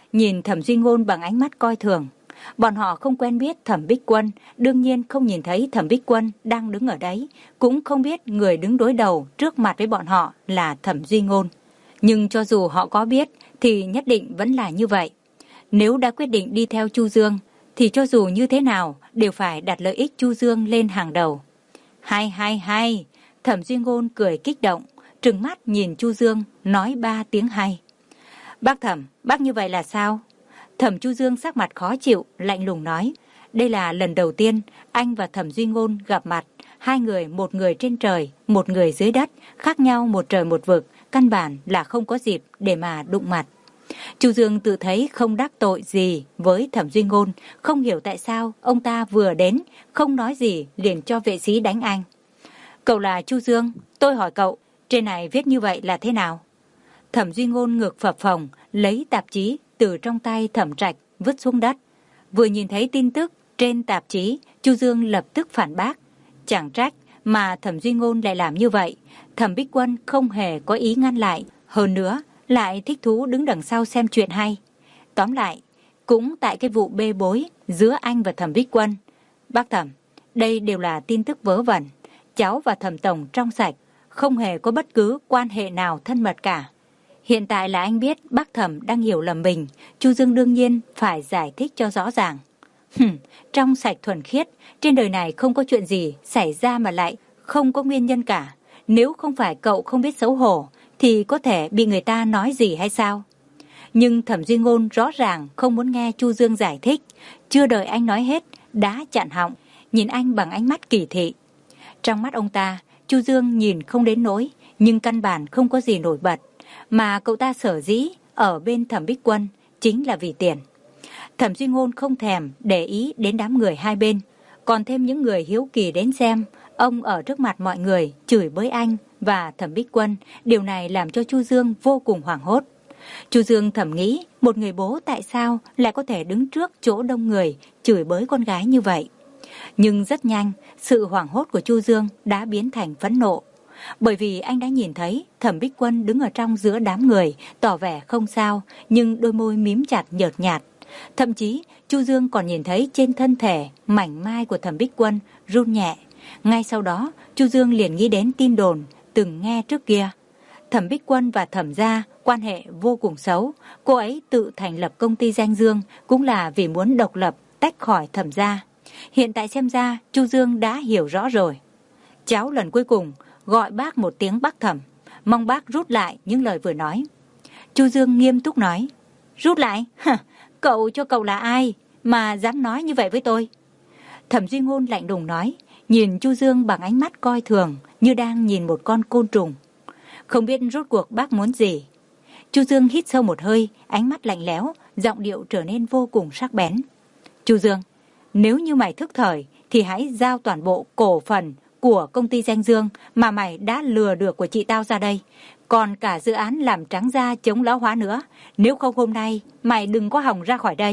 nhìn Thẩm Duy Ngôn bằng ánh mắt coi thường. Bọn họ không quen biết Thẩm Bích Quân, đương nhiên không nhìn thấy Thẩm Bích Quân đang đứng ở đấy, cũng không biết người đứng đối đầu trước mặt với bọn họ là Thẩm Duy Ngôn. Nhưng cho dù họ có biết thì nhất định vẫn là như vậy. Nếu đã quyết định đi theo Chu Dương thì cho dù như thế nào đều phải đặt lợi ích Chu Dương lên hàng đầu. Hay hay hay, Thẩm Duy Ngôn cười kích động, trừng mắt nhìn Chu Dương, nói ba tiếng hay. Bác Thẩm, bác như vậy là sao? Thẩm Chu Dương sắc mặt khó chịu, lạnh lùng nói. Đây là lần đầu tiên anh và Thẩm Duy Ngôn gặp mặt. Hai người, một người trên trời, một người dưới đất, khác nhau một trời một vực, căn bản là không có dịp để mà đụng mặt. Chu Dương tự thấy không đắc tội gì với Thẩm Duy Ngôn, không hiểu tại sao ông ta vừa đến, không nói gì liền cho vệ sĩ đánh anh. Cậu là Chu Dương, tôi hỏi cậu, trên này viết như vậy là thế nào? Thẩm Duy Ngôn ngực phập phồng, lấy tạp chí từ trong tay Thẩm Trạch vứt xuống đất. Vừa nhìn thấy tin tức trên tạp chí, Chu Dương lập tức phản bác. Chẳng trách mà Thẩm Duy Ngôn lại làm như vậy. Thẩm Bích Quân không hề có ý ngăn lại, hơn nữa lại thích thú đứng đằng sau xem chuyện hay. Tóm lại, cũng tại cái vụ bê bối giữa anh và Thẩm Bích Quân. Bác Thẩm, đây đều là tin tức vớ vẩn. Cháu và Thẩm Tổng trong sạch, không hề có bất cứ quan hệ nào thân mật cả. Hiện tại là anh biết bác Thẩm đang hiểu lầm mình, Chu Dương đương nhiên phải giải thích cho rõ ràng. Hừm, trong sạch thuần khiết, trên đời này không có chuyện gì xảy ra mà lại không có nguyên nhân cả. Nếu không phải cậu không biết xấu hổ, thì có thể bị người ta nói gì hay sao? Nhưng Thẩm Duy Ngôn rõ ràng không muốn nghe Chu Dương giải thích, chưa đợi anh nói hết, đã chặn họng, nhìn anh bằng ánh mắt kỳ thị. Trong mắt ông ta, Chu Dương nhìn không đến nỗi, nhưng căn bản không có gì nổi bật, mà cậu ta sở dĩ ở bên Thẩm Bích Quân chính là vì tiền. Thẩm Duy Ngôn không thèm để ý đến đám người hai bên, còn thêm những người hiếu kỳ đến xem ông ở trước mặt mọi người chửi bới anh và Thẩm Bích Quân. Điều này làm cho Chu Dương vô cùng hoảng hốt. Chu Dương thầm nghĩ, một người bố tại sao lại có thể đứng trước chỗ đông người chửi bới con gái như vậy. Nhưng rất nhanh, sự hoảng hốt của Chu Dương đã biến thành phẫn nộ. Bởi vì anh đã nhìn thấy Thẩm Bích Quân đứng ở trong giữa đám người, tỏ vẻ không sao, nhưng đôi môi mím chặt nhợt nhạt. Thậm chí, Chu Dương còn nhìn thấy trên thân thể mảnh mai của Thẩm Bích Quân run nhẹ. Ngay sau đó, Chu Dương liền nghĩ đến tin đồn từng nghe trước kia. Thẩm Bích Quân và Thẩm gia quan hệ vô cùng xấu. Cô ấy tự thành lập công ty Danh Dương cũng là vì muốn độc lập, tách khỏi Thẩm gia. Hiện tại xem ra, Chu Dương đã hiểu rõ rồi. Cháu lần cuối cùng gọi bác một tiếng bác Thẩm, mong bác rút lại những lời vừa nói. Chu Dương nghiêm túc nói. Rút lại? Hả? Cậu cho cậu là ai mà dám nói như vậy với tôi? Thẩm Duy Ngôn lạnh lùng nói, nhìn Chu Dương bằng ánh mắt coi thường, như đang nhìn một con côn trùng. Không biết rốt cuộc bác muốn gì? Chu Dương hít sâu một hơi, ánh mắt lạnh lẽo, giọng điệu trở nên vô cùng sắc bén. Chu Dương, nếu như mày thức thời thì hãy giao toàn bộ cổ phần của công ty Danh Dương mà mày đã lừa được của chị tao ra đây. Còn cả dự án làm trắng da chống lão hóa nữa. Nếu không hôm nay mày đừng có hòng ra khỏi đây.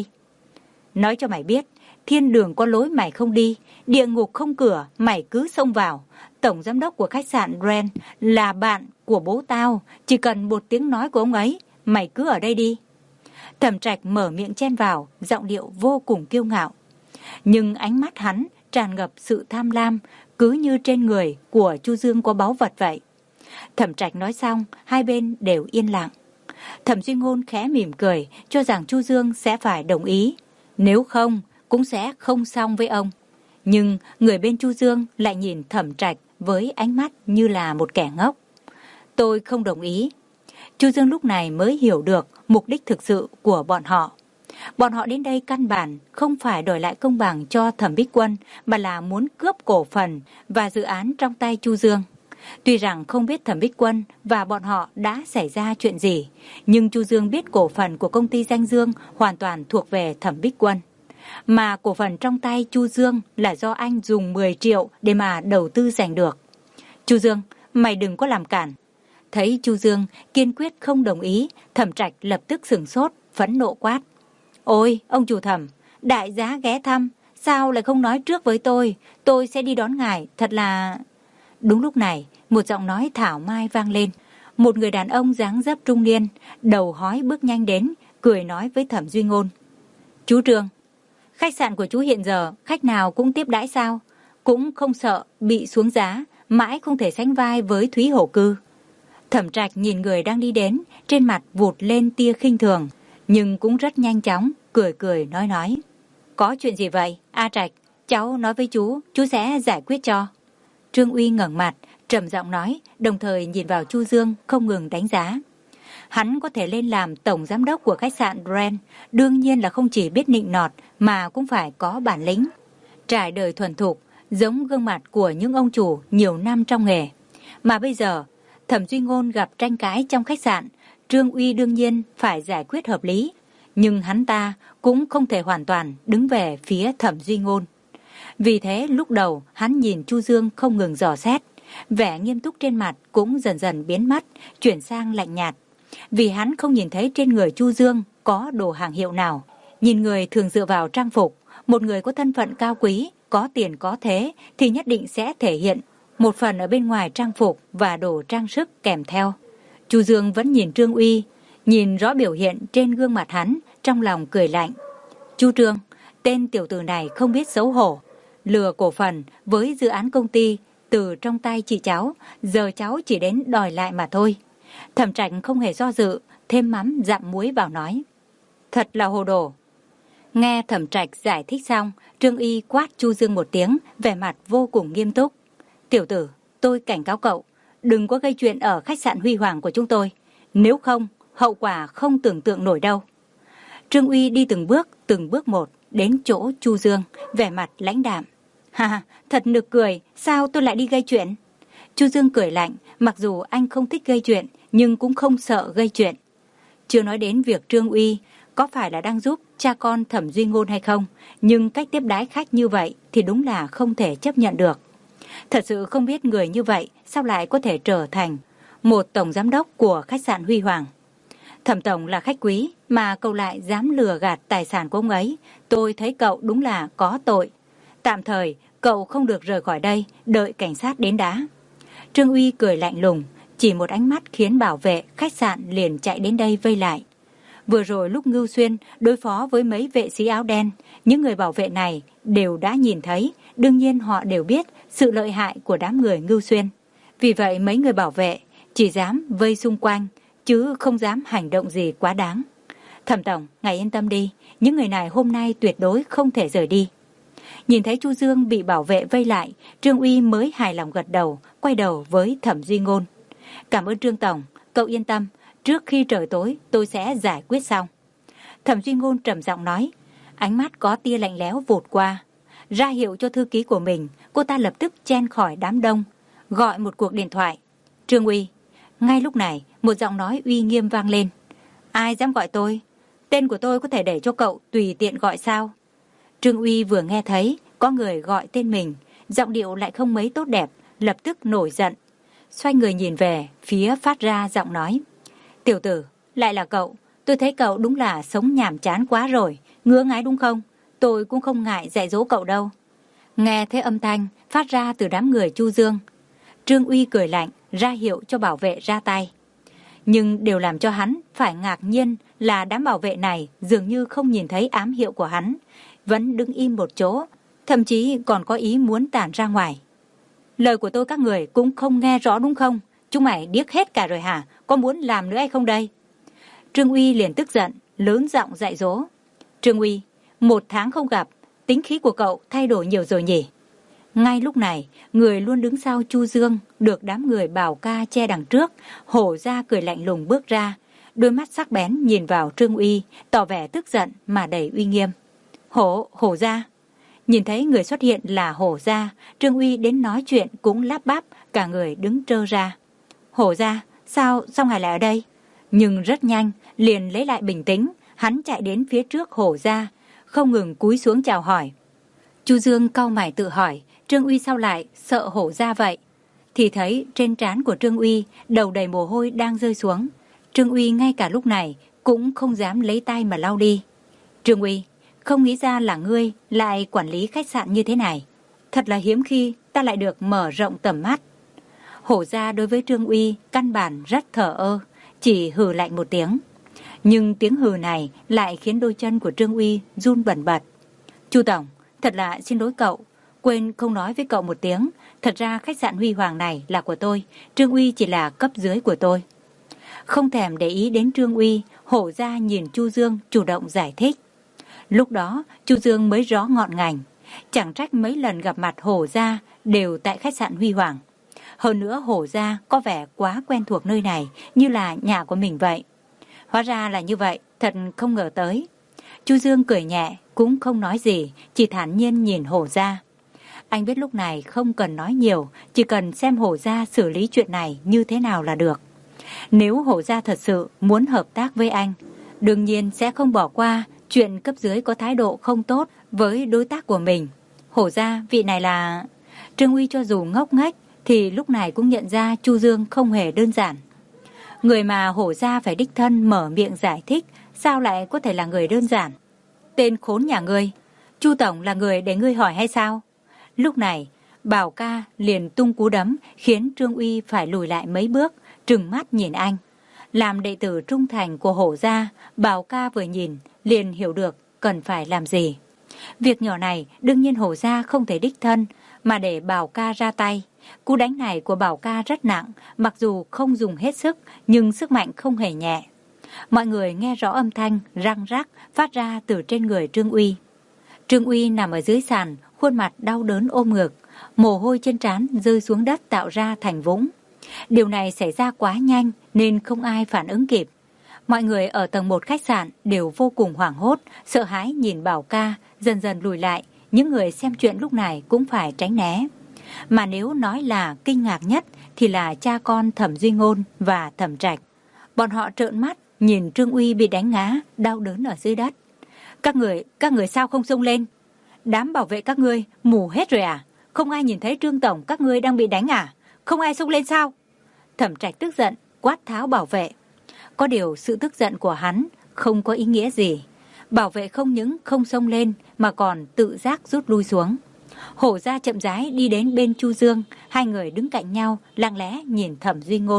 Nói cho mày biết, thiên đường có lối mày không đi, địa ngục không cửa mày cứ xông vào. Tổng giám đốc của khách sạn Grand là bạn của bố tao, chỉ cần một tiếng nói của ông ấy, mày cứ ở đây đi. Thẩm Trạch mở miệng chen vào, giọng điệu vô cùng kiêu ngạo. Nhưng ánh mắt hắn tràn ngập sự tham lam, cứ như trên người của Chu Dương có báu vật vậy. Thẩm Trạch nói xong, hai bên đều yên lặng. Thẩm Duy Ngôn khẽ mỉm cười, cho rằng Chu Dương sẽ phải đồng ý. Nếu không, cũng sẽ không xong với ông. Nhưng người bên Chu Dương lại nhìn Thẩm Trạch với ánh mắt như là một kẻ ngốc. Tôi không đồng ý. Chu Dương lúc này mới hiểu được mục đích thực sự của bọn họ. Bọn họ đến đây căn bản không phải đòi lại công bằng cho Thẩm Bích Quân, mà là muốn cướp cổ phần và dự án trong tay Chu Dương. Tuy rằng không biết Thẩm Bích Quân và bọn họ đã xảy ra chuyện gì, nhưng Chu Dương biết cổ phần của công ty Danh Dương hoàn toàn thuộc về Thẩm Bích Quân. Mà cổ phần trong tay Chu Dương là do anh dùng mười triệu để mà đầu tư giành được. Chu Dương, mày đừng có làm cản. Thấy Chu Dương kiên quyết không đồng ý, Thẩm Trạch lập tức sửng sốt, phẫn nộ quát. Ôi, ông chủ Thẩm, đại giá ghé thăm, sao lại không nói trước với tôi, tôi sẽ đi đón ngài, thật là... Đúng lúc này, một giọng nói thảo mai vang lên. Một người đàn ông dáng dấp trung niên, đầu hói bước nhanh đến, cười nói với Thẩm Duy Ngôn. Chú Trương, khách sạn của chú hiện giờ khách nào cũng tiếp đãi sao? Cũng không sợ bị xuống giá, mãi không thể sánh vai với Thúy Hổ Cư. Thẩm Trạch nhìn người đang đi đến, trên mặt vụt lên tia khinh thường, nhưng cũng rất nhanh chóng, cười cười nói nói. Có chuyện gì vậy? A Trạch, cháu nói với chú, chú sẽ giải quyết cho. Trương Uy ngẩng mặt, trầm giọng nói, đồng thời nhìn vào Chu Dương không ngừng đánh giá. Hắn có thể lên làm tổng giám đốc của khách sạn Grand, đương nhiên là không chỉ biết nịnh nọt mà cũng phải có bản lĩnh. Trải đời thuần thục, giống gương mặt của những ông chủ nhiều năm trong nghề. Mà bây giờ, Thẩm Duy Ngôn gặp tranh cãi trong khách sạn, Trương Uy đương nhiên phải giải quyết hợp lý, nhưng hắn ta cũng không thể hoàn toàn đứng về phía Thẩm Duy Ngôn. Vì thế lúc đầu hắn nhìn Chu Dương không ngừng dò xét, vẻ nghiêm túc trên mặt cũng dần dần biến mất, chuyển sang lạnh nhạt. Vì hắn không nhìn thấy trên người Chu Dương có đồ hàng hiệu nào. Nhìn người thường dựa vào trang phục, một người có thân phận cao quý, có tiền có thế thì nhất định sẽ thể hiện một phần ở bên ngoài trang phục và đồ trang sức kèm theo. Chu Dương vẫn nhìn Trương Uy, nhìn rõ biểu hiện trên gương mặt hắn, trong lòng cười lạnh. Chu Trương, tên tiểu tử này không biết xấu hổ, lừa cổ phần với dự án công ty từ trong tay chị cháu, giờ cháu chỉ đến đòi lại mà thôi. Thẩm Trạch không hề do dự, thêm mắm dặm muối vào nói. Thật là hồ đồ. Nghe Thẩm Trạch giải thích xong, Trương Uy quát Chu Dương một tiếng, vẻ mặt vô cùng nghiêm túc. Tiểu tử, tôi cảnh cáo cậu, đừng có gây chuyện ở khách sạn Huy Hoàng của chúng tôi. Nếu không, hậu quả không tưởng tượng nổi đâu. Trương Uy đi từng bước, từng bước một, đến chỗ Chu Dương, vẻ mặt lãnh đạm. Ha, thật nực cười, sao tôi lại đi gây chuyện? Chu Dương cười lạnh, mặc dù anh không thích gây chuyện, nhưng cũng không sợ gây chuyện. Chưa nói đến việc Trương Uy có phải là đang giúp cha con Thẩm Duy Ngôn hay không, nhưng cách tiếp đái khách như vậy thì đúng là không thể chấp nhận được. Thật sự không biết người như vậy sao lại có thể trở thành một tổng giám đốc của khách sạn Huy Hoàng. Thẩm tổng là khách quý mà cậu lại dám lừa gạt tài sản của ông ấy, tôi thấy cậu đúng là có tội. Tạm thời cậu không được rời khỏi đây, đợi cảnh sát đến đá. Trương Uy cười lạnh lùng, chỉ một ánh mắt khiến bảo vệ khách sạn liền chạy đến đây vây lại. Vừa rồi lúc Ngưu Xuyên đối phó với mấy vệ sĩ áo đen, những người bảo vệ này đều đã nhìn thấy, đương nhiên họ đều biết sự lợi hại của đám người Ngưu Xuyên. Vì vậy mấy người bảo vệ chỉ dám vây xung quanh, chứ không dám hành động gì quá đáng. Thẩm tổng, ngài yên tâm đi, những người này hôm nay tuyệt đối không thể rời đi. Nhìn thấy Chu Dương bị bảo vệ vây lại, Trương Uy mới hài lòng gật đầu, quay đầu với Thẩm Duy Ngôn. Cảm ơn Trương tổng, cậu yên tâm, trước khi trời tối tôi sẽ giải quyết xong. Thẩm Duy Ngôn trầm giọng nói, ánh mắt có tia lạnh lẽo vụt qua. Ra hiệu cho thư ký của mình, cô ta lập tức chen khỏi đám đông, gọi một cuộc điện thoại. Trương Uy. Ngay lúc này, một giọng nói uy nghiêm vang lên. Ai dám gọi tôi? Tên của tôi có thể để cho cậu tùy tiện gọi sao? Trương Uy vừa nghe thấy có người gọi tên mình, giọng điệu lại không mấy tốt đẹp, lập tức nổi giận. Xoay người nhìn về phía phát ra giọng nói. Tiểu tử, lại là cậu. Tôi thấy cậu đúng là sống nhàm chán quá rồi, ngứa ngáy đúng không? Tôi cũng không ngại dạy dỗ cậu đâu. Nghe thấy âm thanh phát ra từ đám người Chu Dương, Trương Uy cười lạnh, ra hiệu cho bảo vệ ra tay. Nhưng điều làm cho hắn phải ngạc nhiên là đám bảo vệ này dường như không nhìn thấy ám hiệu của hắn, vẫn đứng im một chỗ, thậm chí còn có ý muốn tản ra ngoài. Lời của tôi các người cũng không nghe rõ đúng không? Chúng mày điếc hết cả rồi hả? Có muốn làm nữa hay không đây? Trương Uy liền tức giận, lớn giọng dạy dỗ. Trương Uy, một tháng không gặp, tính khí của cậu thay đổi nhiều rồi nhỉ? Ngay lúc này, người luôn đứng sau Chu Dương được đám người bảo ca che đằng trước, hổ ra cười lạnh lùng bước ra, đôi mắt sắc bén nhìn vào Trương Uy, tỏ vẻ tức giận mà đầy uy nghiêm. Hổ, hổ ra. Nhìn thấy người xuất hiện là hổ ra, Trương Uy đến nói chuyện cũng lắp bắp, cả người đứng trơ ra. Hổ ra, sao, sao ngài lại ở đây? Nhưng rất nhanh, liền lấy lại bình tĩnh, hắn chạy đến phía trước hổ ra, không ngừng cúi xuống chào hỏi. Chu Dương cau mày tự hỏi, Trương Uy sao lại sợ hổ ra vậy? Thì thấy trên trán của Trương Uy đầu đầy mồ hôi đang rơi xuống. Trương Uy ngay cả lúc này cũng không dám lấy tay mà lau đi. Trương Uy, không nghĩ ra là ngươi lại quản lý khách sạn như thế này. Thật là hiếm khi ta lại được mở rộng tầm mắt. Hổ ra đối với Trương Uy căn bản rất thờ ơ, chỉ hừ lạnh một tiếng. Nhưng tiếng hừ này lại khiến đôi chân của Trương Uy run bần bật. Chu tổng, thật là xin lỗi cậu, quên không nói với cậu một tiếng. Thật ra khách sạn Huy Hoàng này là của tôi, Trương Uy chỉ là cấp dưới của tôi. Không thèm để ý đến Trương Uy, Hổ Gia nhìn Chu Dương chủ động giải thích. Lúc đó Chu Dương mới rõ ngọn ngành. Chẳng trách mấy lần gặp mặt Hổ Gia đều tại khách sạn Huy Hoàng. Hơn nữa Hổ Gia có vẻ quá quen thuộc nơi này, như là nhà của mình vậy. Hóa ra là như vậy, thật không ngờ tới. Chu Dương cười nhẹ, cũng không nói gì, chỉ thản nhiên nhìn Hổ Gia. Anh biết lúc này không cần nói nhiều, chỉ cần xem Hổ Gia xử lý chuyện này như thế nào là được. Nếu Hổ Gia thật sự muốn hợp tác với anh, đương nhiên sẽ không bỏ qua chuyện cấp dưới có thái độ không tốt với đối tác của mình. Hổ Gia, vị này là... Trương Uy cho dù ngốc nghếch thì lúc này cũng nhận ra Chu Dương không hề đơn giản. Người mà Hổ Gia phải đích thân mở miệng giải thích, sao lại có thể là người đơn giản? Tên khốn nhà ngươi, Chu tổng là người để ngươi hỏi hay sao? Lúc này, Bảo Ca liền tung cú đấm khiến Trương Uy phải lùi lại mấy bước, trừng mắt nhìn anh. Làm đệ tử trung thành của Hổ Gia, Bảo Ca vừa nhìn liền hiểu được cần phải làm gì. Việc nhỏ này đương nhiên Hổ Gia không thể đích thân mà để Bảo Ca ra tay. Cú đánh này của Bảo Ca rất nặng, mặc dù không dùng hết sức nhưng sức mạnh không hề nhẹ. Mọi người nghe rõ âm thanh răng rắc phát ra từ trên người Trương Uy. Trương Uy nằm ở dưới sàn, khuôn mặt đau đớn ôm ngực, mồ hôi trên trán rơi xuống đất tạo ra thành vũng. Điều này xảy ra quá nhanh nên không ai phản ứng kịp. Mọi người ở tầng một khách sạn đều vô cùng hoảng hốt, sợ hãi nhìn Bảo Ca dần dần lùi lại. Những người xem chuyện lúc này cũng phải tránh né. Mà nếu nói là kinh ngạc nhất thì là cha con Thẩm Duy Ngôn và Thẩm Trạch. Bọn họ trợn mắt nhìn Trương Uy bị đánh ngã, đau đớn ở dưới đất. Các người, các người sao không xông lên? Đám bảo vệ các ngươi mù hết rồi à? Không ai nhìn thấy Trương tổng các ngươi đang bị đánh à? Không ai xông lên sao? Thẩm Trạch tức giận quát tháo bảo vệ. Có điều sự tức giận của hắn không có ý nghĩa gì. Bảo vệ không những không xông lên mà còn tự giác rút lui xuống. Hổ Gia chậm rãi đi đến bên Chu Dương, hai người đứng cạnh nhau lặng lẽ nhìn Thẩm Duy Ngôn.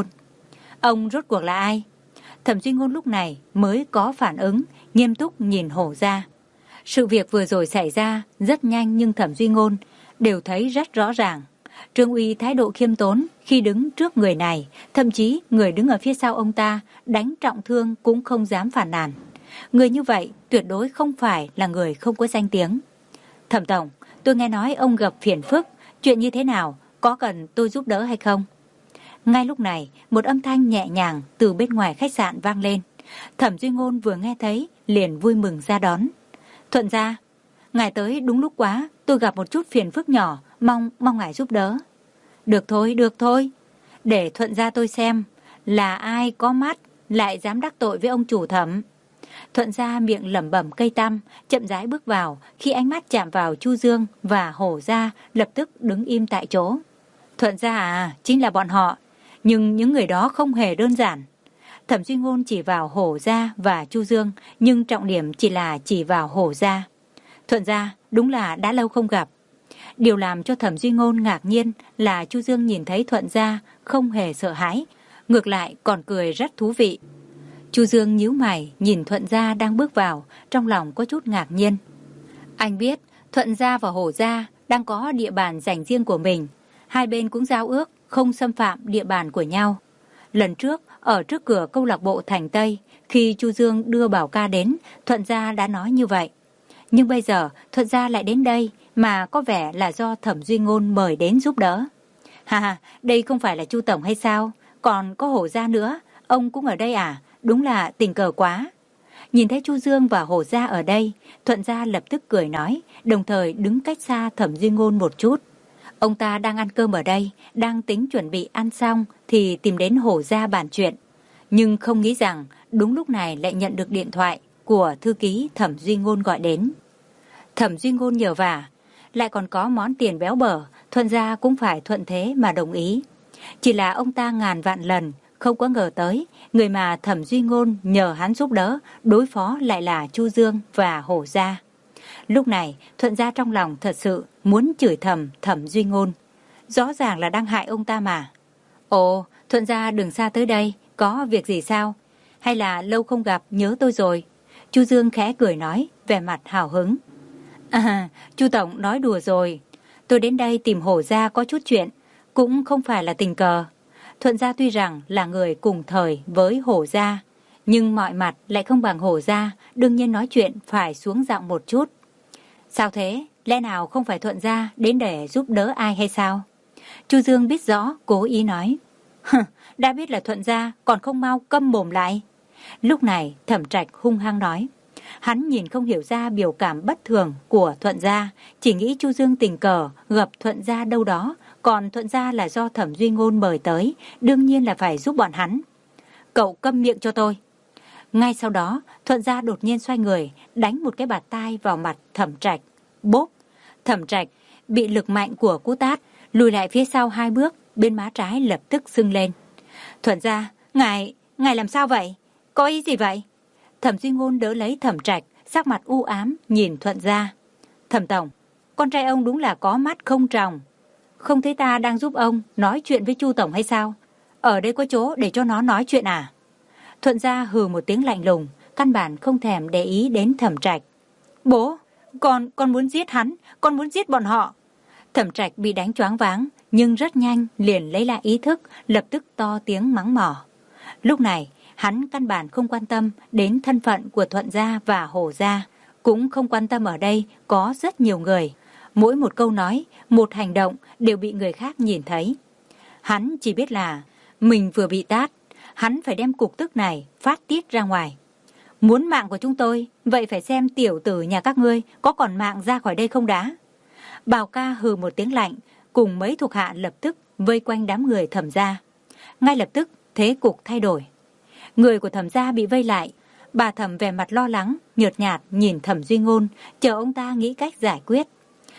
Ông rốt cuộc là ai? Thẩm Duy Ngôn lúc này mới có phản ứng, nghiêm túc nhìn Hổ Gia. Sự việc vừa rồi xảy ra rất nhanh nhưng Thẩm Duy Ngôn đều thấy rất rõ ràng. Trương Uy thái độ khiêm tốn khi đứng trước người này, thậm chí người đứng ở phía sau ông ta đánh trọng thương cũng không dám phản nàn. Người như vậy tuyệt đối không phải là người không có danh tiếng. Thẩm tổng, tôi nghe nói ông gặp phiền phức, chuyện như thế nào, có cần tôi giúp đỡ hay không? Ngay lúc này, một âm thanh nhẹ nhàng từ bên ngoài khách sạn vang lên. Thẩm Duy Ngôn vừa nghe thấy, liền vui mừng ra đón. Thuận gia, ngài tới đúng lúc quá, tôi gặp một chút phiền phức nhỏ, mong mong ngài giúp đỡ. Được thôi, được thôi. Để Thuận gia tôi xem, là ai có mắt lại dám đắc tội với ông chủ Thẩm. Thuận gia miệng lẩm bẩm cây tăm, chậm rãi bước vào, khi ánh mắt chạm vào Chu Dương và Hổ Gia, lập tức đứng im tại chỗ. Thuận gia à, chính là bọn họ, nhưng những người đó không hề đơn giản. Thẩm Duy Ngôn chỉ vào Hổ Gia và Chu Dương, nhưng trọng điểm chỉ là chỉ vào Hổ Gia. Thuận gia, đúng là đã lâu không gặp. Điều làm cho Thẩm Duy Ngôn ngạc nhiên là Chu Dương nhìn thấy Thuận gia không hề sợ hãi, ngược lại còn cười rất thú vị. Chu Dương nhíu mày nhìn Thuận gia đang bước vào, trong lòng có chút ngạc nhiên. Anh biết Thuận gia và Hổ gia đang có địa bàn dành riêng của mình, hai bên cũng giao ước không xâm phạm địa bàn của nhau. Lần trước ở trước cửa câu lạc bộ Thành Tây, khi Chu Dương đưa Bảo Ca đến, Thuận gia đã nói như vậy. Nhưng bây giờ Thuận gia lại đến đây mà có vẻ là do Thẩm Duy Ngôn mời đến giúp đỡ. Hà hà, đây không phải là Chu tổng hay sao? Còn có Hổ gia nữa, ông cũng ở đây à? Đúng là tình cờ quá. Nhìn thấy Chu Dương và Hổ gia ở đây, Thuận gia lập tức cười nói, đồng thời đứng cách xa Thẩm Duy Ngôn một chút. Ông ta đang ăn cơm ở đây, đang tính chuẩn bị ăn xong thì tìm đến Hổ gia bàn chuyện. Nhưng không nghĩ rằng đúng lúc này lại nhận được điện thoại của thư ký Thẩm Duy Ngôn gọi đến. Thẩm Duy Ngôn nhờ vả, lại còn có món tiền béo bở, Thuận gia cũng phải thuận thế mà đồng ý. Chỉ là ông ta ngàn vạn lần không có ngờ tới, người mà Thẩm Duy Ngôn nhờ hắn giúp đỡ đối phó lại là Chu Dương và Hổ gia. Lúc này Thuận gia trong lòng thật sự muốn chửi thầm Thẩm Duy Ngôn. Rõ ràng là đang hại ông ta mà. Ồ, Thuận gia đừng xa tới đây, có việc gì sao? hay là lâu không gặp nhớ tôi rồi? Chu Dương khẽ cười nói, vẻ mặt hào hứng. À, Chu tổng nói đùa rồi. Tôi đến đây tìm Hổ gia có chút chuyện, cũng không phải là tình cờ. Thuận gia tuy rằng là người cùng thời với Hổ gia, nhưng mọi mặt lại không bằng Hổ gia, đương nhiên nói chuyện phải xuống giọng một chút. Sao thế? Lẽ nào không phải Thuận gia đến để giúp đỡ ai hay sao? Chu Dương biết rõ, cố ý nói. Đã biết là Thuận gia, còn không mau câm mồm lại. Lúc này Thẩm Trạch hung hăng nói. Hắn nhìn không hiểu ra biểu cảm bất thường của Thuận gia, chỉ nghĩ Chu Dương tình cờ gặp Thuận gia đâu đó, còn Thuận gia là do Thẩm Duy Ngôn mời tới, đương nhiên là phải giúp bọn hắn. Cậu câm miệng cho tôi. Ngay sau đó, Thuận gia đột nhiên xoay người, đánh một cái bạt tai vào mặt Thẩm Trạch. Bốp! Thẩm Trạch bị lực mạnh của cú tát, lùi lại phía sau hai bước, bên má trái lập tức sưng lên. Thuận gia, ngài, ngài làm sao vậy? Có ý gì vậy? Thẩm Duy Ngôn đỡ lấy Thẩm Trạch, sắc mặt u ám nhìn Thuận gia. Thẩm tổng, con trai ông đúng là có mắt không tròng. Không thấy ta đang giúp ông nói chuyện với Chu tổng hay sao? Ở đây có chỗ để cho nó nói chuyện à? Thuận gia hừ một tiếng lạnh lùng, căn bản không thèm để ý đến Thẩm Trạch. Bố, con, con muốn giết hắn, con muốn giết bọn họ. Thẩm Trạch bị đánh choáng váng, nhưng rất nhanh liền lấy lại ý thức, lập tức to tiếng mắng mỏ. Lúc này, hắn căn bản không quan tâm đến thân phận của Thuận gia và Hổ gia, cũng không quan tâm ở đây có rất nhiều người. Mỗi một câu nói, một hành động đều bị người khác nhìn thấy. Hắn chỉ biết là mình vừa bị tát, hắn phải đem cục tức này phát tiết ra ngoài. Muốn mạng của chúng tôi, vậy phải xem tiểu tử nhà các ngươi có còn mạng ra khỏi đây không đã. Bào Ca hừ một tiếng lạnh, cùng mấy thuộc hạ lập tức vây quanh đám người Thẩm gia. Ngay lập tức thế cục thay đổi. Người của Thẩm gia bị vây lại, bà Thẩm vẻ mặt lo lắng, nhợt nhạt nhìn Thẩm Duy Ngôn, chờ ông ta nghĩ cách giải quyết.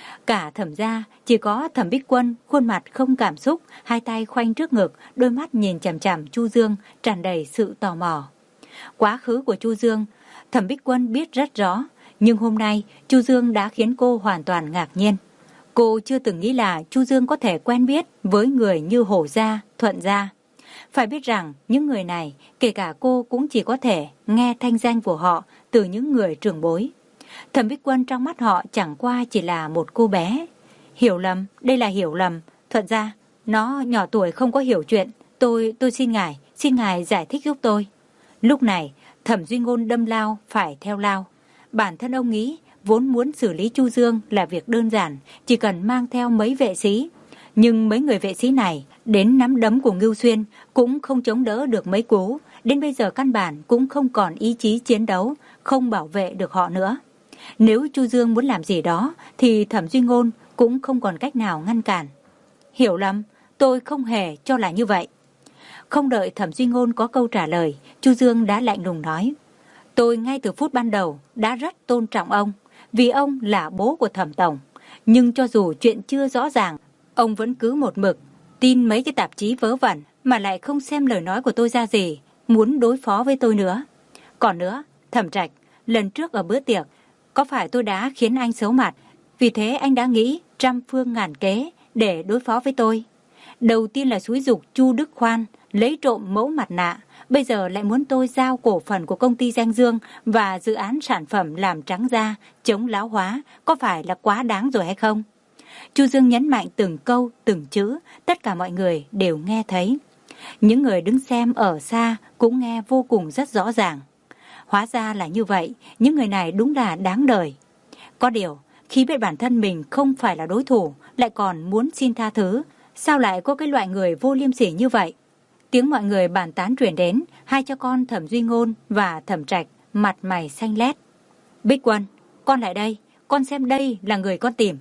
Cả Thẩm gia chỉ có Thẩm Bích Quân khuôn mặt không cảm xúc, hai tay khoanh trước ngực, đôi mắt nhìn chằm chằm Chu Dương, tràn đầy sự tò mò. Quá khứ của Chu Dương, Thẩm Bích Quân biết rất rõ, nhưng hôm nay Chu Dương đã khiến cô hoàn toàn ngạc nhiên. Cô chưa từng nghĩ là Chu Dương có thể quen biết với người như Hổ gia, Thuận gia. Phải biết rằng những người này, kể cả cô cũng chỉ có thể nghe thanh danh của họ từ những người trưởng bối. Thẩm Bích Quân trong mắt họ chẳng qua chỉ là một cô bé. Hiểu lầm, đây là hiểu lầm. Thuận gia, nó nhỏ tuổi không có hiểu chuyện. Tôi, tôi xin ngài, xin ngài giải thích giúp tôi. Lúc này, Thẩm Duy Ngôn đâm lao, phải theo lao. Bản thân ông nghĩ, vốn muốn xử lý Chu Dương là việc đơn giản, chỉ cần mang theo mấy vệ sĩ. Nhưng mấy người vệ sĩ này, đến nắm đấm của Ngưu Xuyên cũng không chống đỡ được mấy cú, đến bây giờ căn bản cũng không còn ý chí chiến đấu, không bảo vệ được họ nữa. Nếu Chu Dương muốn làm gì đó, thì Thẩm Duy Ngôn cũng không còn cách nào ngăn cản. Hiểu lầm, tôi không hề cho là như vậy. Không đợi Thẩm Duy Ngôn có câu trả lời, Chu Dương đã lạnh lùng nói. Tôi ngay từ phút ban đầu đã rất tôn trọng ông, vì ông là bố của Thẩm tổng. Nhưng cho dù chuyện chưa rõ ràng, ông vẫn cứ một mực tin mấy cái tạp chí vớ vẩn mà lại không xem lời nói của tôi ra gì, muốn đối phó với tôi nữa. Còn nữa, Thẩm Trạch, lần trước ở bữa tiệc, có phải tôi đã khiến anh xấu mặt, vì thế anh đã nghĩ trăm phương ngàn kế để đối phó với tôi. Đầu tiên là xúi giục Chu Đức Khoan lấy trộm mẫu mặt nạ, bây giờ lại muốn tôi giao cổ phần của công ty Danh Dương và dự án sản phẩm làm trắng da, chống lão hóa, có phải là quá đáng rồi hay không? Chu Dương nhấn mạnh từng câu, từng chữ, tất cả mọi người đều nghe thấy. Những người đứng xem ở xa cũng nghe vô cùng rất rõ ràng. Hóa ra là như vậy, những người này đúng là đáng đời. Có điều, khi biết bản thân mình không phải là đối thủ, lại còn muốn xin tha thứ, sao lại có cái loại người vô liêm sỉ như vậy? Tiếng mọi người bàn tán truyền đến, hai cha con Thẩm Duy Ngôn và Thẩm Trạch mặt mày xanh lét. Bích Quân, con lại đây, con xem đây là người con tìm.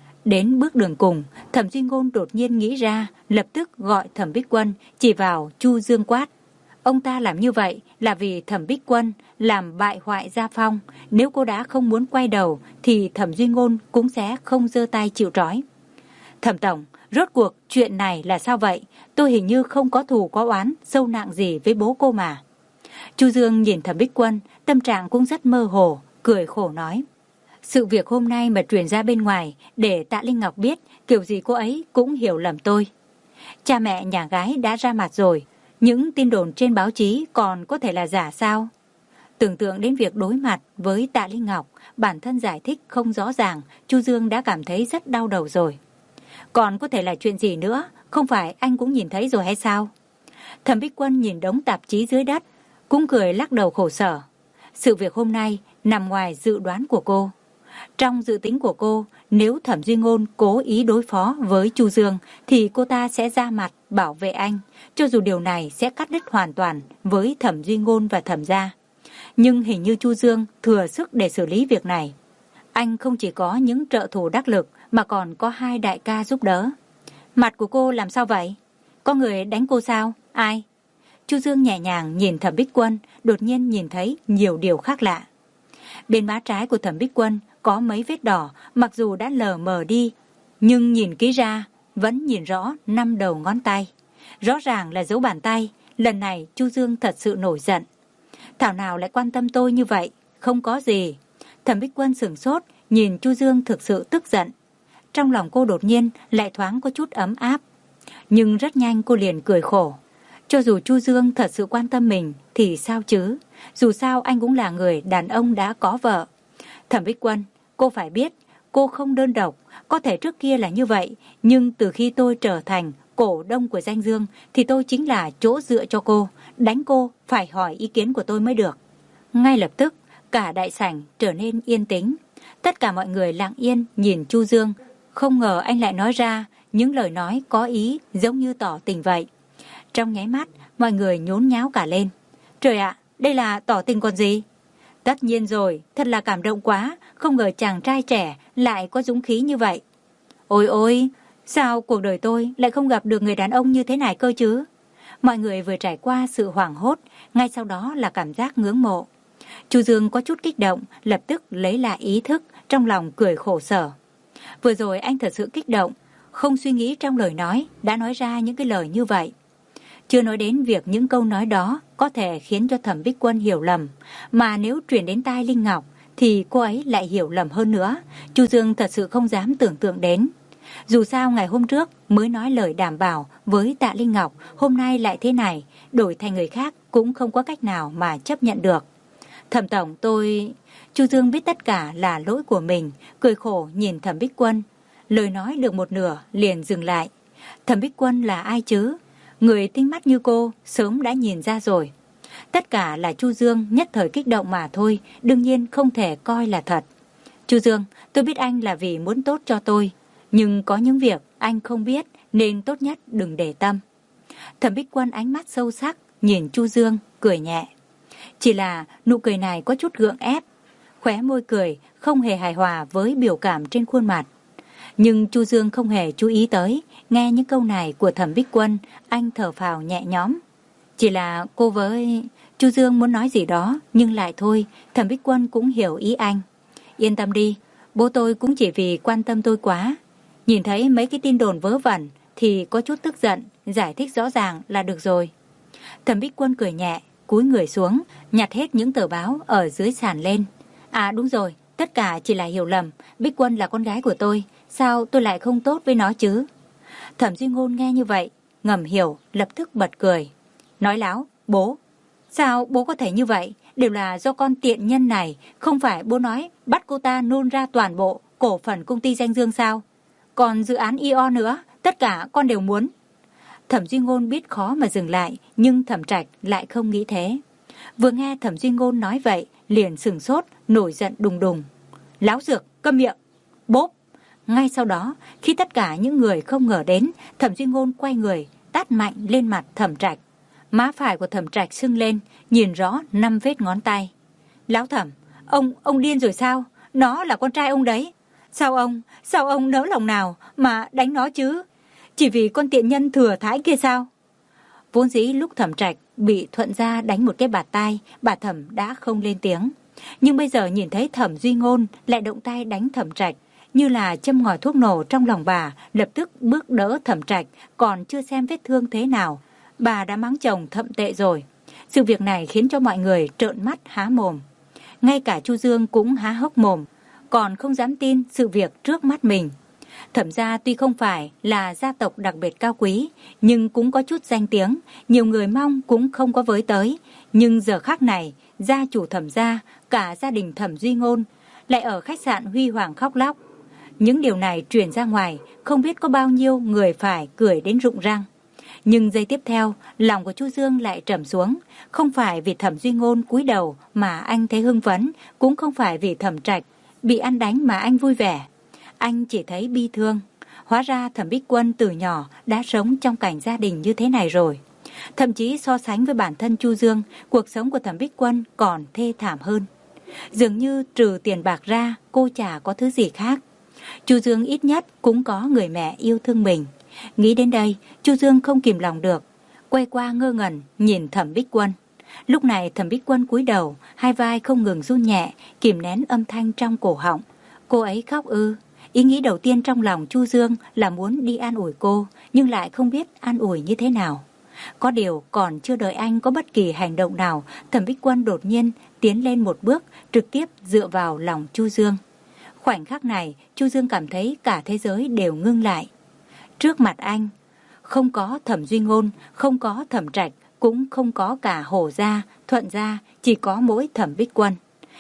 Đến bước đường cùng, Thẩm Duy Ngôn đột nhiên nghĩ ra, lập tức gọi Thẩm Bích Quân, chỉ vào Chu Dương quát. Ông ta làm như vậy là vì Thẩm Bích Quân làm bại hoại gia phong. Nếu cô đã không muốn quay đầu, thì Thẩm Duy Ngôn cũng sẽ không giơ tay chịu trói. Thẩm tổng, rốt cuộc chuyện này là sao vậy? Tôi hình như không có thù có oán, sâu nặng gì với bố cô mà. Chu Dương nhìn Thẩm Bích Quân, tâm trạng cũng rất mơ hồ, cười khổ nói. Sự việc hôm nay mà truyền ra bên ngoài, để Tạ Linh Ngọc biết, kiểu gì cô ấy cũng hiểu lầm tôi. Cha mẹ nhà gái đã ra mặt rồi, Những tin đồn trên báo chí còn có thể là giả sao? Tưởng tượng đến việc đối mặt với Tạ Linh Ngọc, bản thân giải thích không rõ ràng, Chu Dương đã cảm thấy rất đau đầu rồi. Còn có thể là chuyện gì nữa, không phải anh cũng nhìn thấy rồi hay sao? Thẩm Bích Quân nhìn đống tạp chí dưới đất, cũng cười lắc đầu khổ sở. Sự việc hôm nay nằm ngoài dự đoán của cô. Trong dự tính của cô, nếu Thẩm Duy Ngôn cố ý đối phó với Chu Dương thì cô ta sẽ ra mặt bảo vệ anh, cho dù điều này sẽ cắt đứt hoàn toàn với Thẩm Duy Ngôn và Thẩm gia. Nhưng hình như Chu Dương thừa sức để xử lý việc này. Anh không chỉ có những trợ thủ đắc lực mà còn có hai đại ca giúp đỡ. Mặt của cô làm sao vậy? Có người đánh cô sao? Ai? Chu Dương nhẹ nhàng nhìn Thẩm Bích Quân, đột nhiên nhìn thấy nhiều điều khác lạ. Bên má trái của Thẩm Bích Quân có mấy vết đỏ, mặc dù đã lờ mờ đi, nhưng nhìn kỹ ra vẫn nhìn rõ năm đầu ngón tay. Rõ ràng là dấu bàn tay. Lần này Chu Dương thật sự nổi giận. Thảo nào lại quan tâm tôi như vậy? Không có gì. Thẩm Bích Quân sửng sốt, nhìn Chu Dương thực sự tức giận. Trong lòng cô đột nhiên lại thoáng có chút ấm áp. Nhưng rất nhanh cô liền cười khổ. Cho dù Chu Dương thật sự quan tâm mình thì sao chứ? Dù sao anh cũng là người đàn ông đã có vợ. Thẩm Bích Quân, cô phải biết, cô không đơn độc. Có thể trước kia là như vậy, nhưng từ khi tôi trở thành cổ đông của Danh Dương thì tôi chính là chỗ dựa cho cô. Đánh cô phải hỏi ý kiến của tôi mới được. Ngay lập tức, cả đại sảnh trở nên yên tĩnh. Tất cả mọi người lặng yên nhìn Chu Dương. Không ngờ anh lại nói ra những lời nói có ý giống như tỏ tình vậy. Trong nháy mắt, mọi người nhốn nháo cả lên. Trời ạ, đây là tỏ tình còn gì? Tất nhiên rồi, thật là cảm động quá. Không ngờ chàng trai trẻ lại có dũng khí như vậy. Ôi ôi, sao cuộc đời tôi lại không gặp được người đàn ông như thế này cơ chứ? Mọi người vừa trải qua sự hoảng hốt, ngay sau đó là cảm giác ngưỡng mộ. Chu Dương có chút kích động, lập tức lấy lại ý thức, trong lòng cười khổ sở. Vừa rồi anh thật sự kích động, không suy nghĩ trong lời nói, đã nói ra những cái lời như vậy. Chưa nói đến việc những câu nói đó có thể khiến cho Thẩm Bích Quân hiểu lầm, mà nếu truyền đến tai Linh Ngọc thì cô ấy lại hiểu lầm hơn nữa. Chu Dương thật sự không dám tưởng tượng đến. Dù sao ngày hôm trước mới nói lời đảm bảo với Tạ Linh Ngọc, hôm nay lại thế này, đổi thành người khác cũng không có cách nào mà chấp nhận được. Thẩm tổng, tôi... Chu Dương biết tất cả là lỗi của mình, cười khổ nhìn Thẩm Bích Quân. Lời nói được một nửa liền dừng lại. Thẩm Bích Quân là ai chứ? Người tinh mắt như cô sớm đã nhìn ra rồi. Tất cả là Chu Dương nhất thời kích động mà thôi, đương nhiên không thể coi là thật. Chu Dương, tôi biết anh là vì muốn tốt cho tôi, nhưng có những việc anh không biết nên tốt nhất đừng để tâm. Thẩm Bích Quân ánh mắt sâu sắc nhìn Chu Dương, cười nhẹ. Chỉ là nụ cười này có chút gượng ép, khóe môi cười không hề hài hòa với biểu cảm trên khuôn mặt. Nhưng Chu Dương không hề chú ý tới, nghe những câu này của Thẩm Bích Quân, anh thở phào nhẹ nhõm. Chỉ là cô với... Chu Dương muốn nói gì đó, nhưng lại thôi, Thẩm Bích Quân cũng hiểu ý anh. Yên tâm đi, bố tôi cũng chỉ vì quan tâm tôi quá. Nhìn thấy mấy cái tin đồn vớ vẩn thì có chút tức giận, giải thích rõ ràng là được rồi. Thẩm Bích Quân cười nhẹ, cúi người xuống, nhặt hết những tờ báo ở dưới sàn lên. À đúng rồi, tất cả chỉ là hiểu lầm, Bích Quân là con gái của tôi, sao tôi lại không tốt với nó chứ? Thẩm Duy Ngôn nghe như vậy, ngầm hiểu, lập tức bật cười. Nói láo, bố. Sao bố có thể như vậy? Đều là do con tiện nhân này, không phải bố nói bắt cô ta nôn ra toàn bộ cổ phần công ty Danh Dương sao? Còn dự án i o nữa, tất cả con đều muốn. Thẩm Duy Ngôn biết khó mà dừng lại, nhưng Thẩm Trạch lại không nghĩ thế. Vừa nghe Thẩm Duy Ngôn nói vậy, liền sửng sốt, nổi giận đùng đùng. Láo xược, câm miệng. Bốp. Ngay sau đó, khi tất cả những người không ngờ đến, Thẩm Duy Ngôn quay người, tát mạnh lên mặt Thẩm Trạch. Má phải của Thẩm Trạch sưng lên, nhìn rõ năm vết ngón tay. Lão Thẩm, ông, ông điên rồi sao? Nó là con trai ông đấy. Sao ông, sao ông nỡ lòng nào mà đánh nó chứ? Chỉ vì con tiện nhân thừa thãi kia sao? Vốn dĩ lúc Thẩm Trạch bị Thuận Gia đánh một cái bạt tai, bà Thẩm đã không lên tiếng. Nhưng bây giờ nhìn thấy Thẩm Duy Ngôn lại động tay đánh Thẩm Trạch, như là châm ngòi thuốc nổ trong lòng bà, lập tức bước đỡ Thẩm Trạch, còn chưa xem vết thương thế nào. Bà đã mắng chồng thậm tệ rồi. Sự việc này khiến cho mọi người trợn mắt há mồm. Ngay cả Chu Dương cũng há hốc mồm, còn không dám tin sự việc trước mắt mình. Thẩm gia tuy không phải là gia tộc đặc biệt cao quý, nhưng cũng có chút danh tiếng, nhiều người mong cũng không có với tới. Nhưng giờ khắc này, gia chủ Thẩm gia, cả gia đình Thẩm Duy Ngôn, lại ở khách sạn huy hoàng khóc lóc. Những điều này truyền ra ngoài, không biết có bao nhiêu người phải cười đến rụng răng. Nhưng giây tiếp theo, lòng của Chu Dương lại trầm xuống. Không phải vì Thẩm Duy Ngôn cúi đầu mà anh thấy hưng phấn, cũng không phải vì Thẩm Trạch bị ăn đánh mà anh vui vẻ. Anh chỉ thấy bi thương. Hóa ra Thẩm Bích Quân từ nhỏ đã sống trong cảnh gia đình như thế này rồi. Thậm chí so sánh với bản thân Chu Dương, cuộc sống của Thẩm Bích Quân còn thê thảm hơn. Dường như trừ tiền bạc ra, cô chả có thứ gì khác. Chu Dương ít nhất cũng có người mẹ yêu thương mình. Nghĩ đến đây, Chu Dương không kìm lòng được, quay qua ngơ ngẩn nhìn Thẩm Bích Quân. Lúc này Thẩm Bích Quân cúi đầu, hai vai không ngừng run nhẹ, kìm nén âm thanh trong cổ họng. Cô ấy khóc ư? Ý nghĩ đầu tiên trong lòng Chu Dương là muốn đi an ủi cô, nhưng lại không biết an ủi như thế nào. Có điều còn chưa đợi anh có bất kỳ hành động nào, Thẩm Bích Quân đột nhiên tiến lên một bước, trực tiếp dựa vào lòng Chu Dương. Khoảnh khắc này, Chu Dương cảm thấy cả thế giới đều ngưng lại. Trước mặt anh, không có Thẩm Duy Ngôn, không có Thẩm Trạch, cũng không có cả Hổ gia, Thuận gia, chỉ có mỗi Thẩm Bích Quân.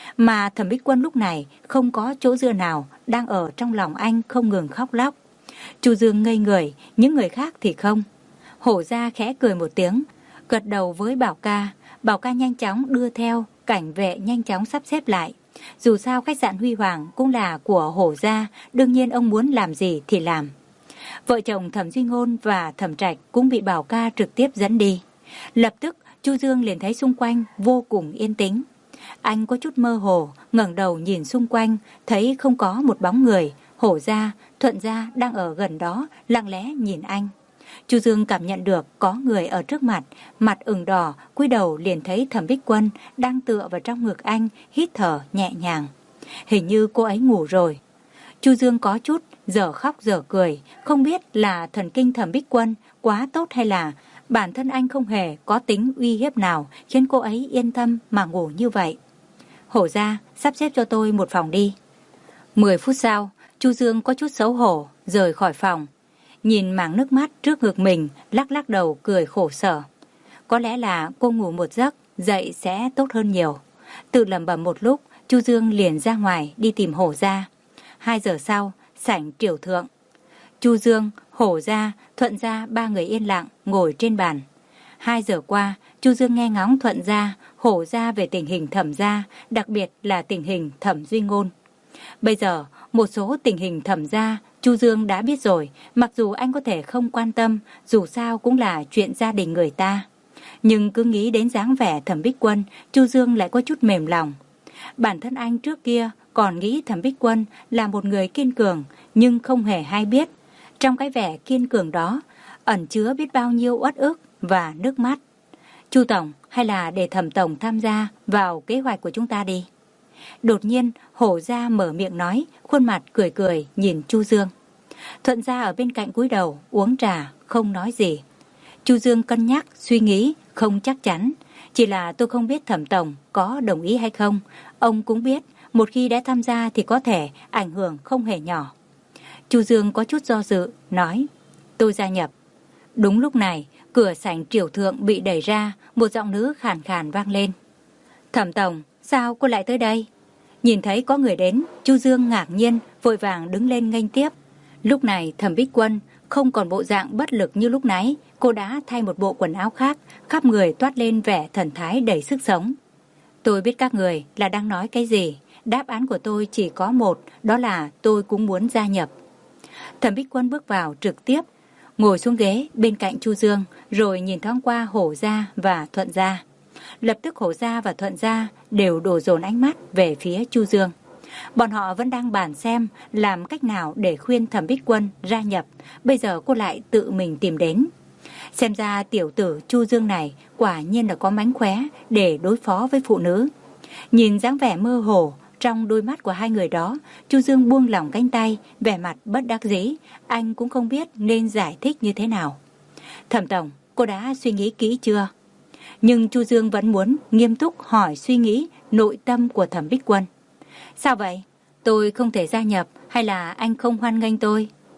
Mà Thẩm Bích Quân lúc này không có chỗ dựa nào, đang ở trong lòng anh không ngừng khóc lóc. Chu Dương ngây người, những người khác thì không. Hổ gia khẽ cười một tiếng, gật đầu với Bảo Ca. Bảo Ca nhanh chóng đưa theo, cảnh vệ nhanh chóng sắp xếp lại. Dù sao khách sạn Huy Hoàng cũng là của Hổ gia, đương nhiên ông muốn làm gì thì làm. Vợ chồng Thẩm Duy Ngôn và Thẩm Trạch cũng bị Bảo Ca trực tiếp dẫn đi. Lập tức Chu Dương liền thấy xung quanh vô cùng yên tĩnh. Anh có chút mơ hồ, ngẩng đầu nhìn xung quanh, thấy không có một bóng người. Hổ gia, Thuận gia đang ở gần đó, lặng lẽ nhìn anh. Chu Dương cảm nhận được có người ở trước mặt, mặt ửng đỏ, cúi đầu liền thấy Thẩm Bích Quân đang tựa vào trong ngực anh, hít thở nhẹ nhàng. Hình như cô ấy ngủ rồi. Chu Dương có chút dở khóc dở cười, không biết là thần kinh Thẩm Bích Quân quá tốt hay là bản thân anh không hề có tính uy hiếp nào khiến cô ấy yên tâm mà ngủ như vậy. Hổ gia, sắp xếp cho tôi một phòng đi. Mười phút sau, Chu Dương có chút xấu hổ rời khỏi phòng. Nhìn mảng nước mắt trước ngực mình, lắc lắc đầu cười khổ sở. Có lẽ là cô ngủ một giấc, dậy sẽ tốt hơn nhiều. Tự lẩm bẩm một lúc, Chu Dương liền ra ngoài đi tìm Hổ gia. Hai giờ sau, sảnh triều thượng. Chu Dương, Hổ gia, Thuận gia ba người yên lặng ngồi trên bàn. Hai giờ qua, Chu Dương nghe ngóng Thuận gia, Hổ gia về tình hình Thẩm gia, đặc biệt là tình hình Thẩm Duy Ngôn. Bây giờ, một số tình hình Thẩm gia, Chu Dương đã biết rồi, mặc dù anh có thể không quan tâm, dù sao cũng là chuyện gia đình người ta. Nhưng cứ nghĩ đến dáng vẻ Thẩm Bích Quân, Chu Dương lại có chút mềm lòng. Bản thân anh trước kia còn nghĩ Thẩm Bích Quân là một người kiên cường, nhưng không hề hay biết. Trong cái vẻ kiên cường đó, ẩn chứa biết bao nhiêu uất ức và nước mắt. Chu Tổng, hay là để Thẩm Tổng tham gia vào kế hoạch của chúng ta đi. Đột nhiên, Hổ gia mở miệng nói, khuôn mặt cười cười nhìn Chu Dương. Thuận gia ở bên cạnh cúi đầu, uống trà, không nói gì. Chu Dương cân nhắc, suy nghĩ, không chắc chắn. Chỉ là tôi không biết Thẩm Tổng có đồng ý hay không. Ông cũng biết, một khi đã tham gia thì có thể ảnh hưởng không hề nhỏ. Chu Dương có chút do dự, nói, tôi gia nhập. Đúng lúc này, cửa sảnh triều thượng bị đẩy ra, một giọng nữ khàn khàn vang lên. Thẩm Tổng, sao cô lại tới đây? Nhìn thấy có người đến, Chu Dương ngạc nhiên, vội vàng đứng lên nghênh tiếp. Lúc này Thẩm Bích Quân không còn bộ dạng bất lực như lúc nãy, cô đã thay một bộ quần áo khác, khắp người toát lên vẻ thần thái đầy sức sống. Tôi biết các người là đang nói cái gì, đáp án của tôi chỉ có một, đó là tôi cũng muốn gia nhập. Thẩm Bích Quân bước vào trực tiếp, ngồi xuống ghế bên cạnh Chu Dương, rồi nhìn thoáng qua Hổ gia và Thuận gia. Lập tức Hổ gia và Thuận gia đều đổ dồn ánh mắt về phía Chu Dương. Bọn họ vẫn đang bàn xem làm cách nào để khuyên Thẩm Bích Quân gia nhập, bây giờ cô lại tự mình tìm đến. Xem ra tiểu tử Chu Dương này quả nhiên là có mánh khóe để đối phó với phụ nữ. Nhìn dáng vẻ mơ hồ trong đôi mắt của hai người đó, Chu Dương buông lỏng cánh tay, vẻ mặt bất đắc dĩ, anh cũng không biết nên giải thích như thế nào. Thẩm Tổng, cô đã suy nghĩ kỹ chưa? Nhưng Chu Dương vẫn muốn nghiêm túc hỏi suy nghĩ nội tâm của Thẩm Bích Quân. Sao vậy? Tôi không thể gia nhập hay là anh không hoan nghênh tôi?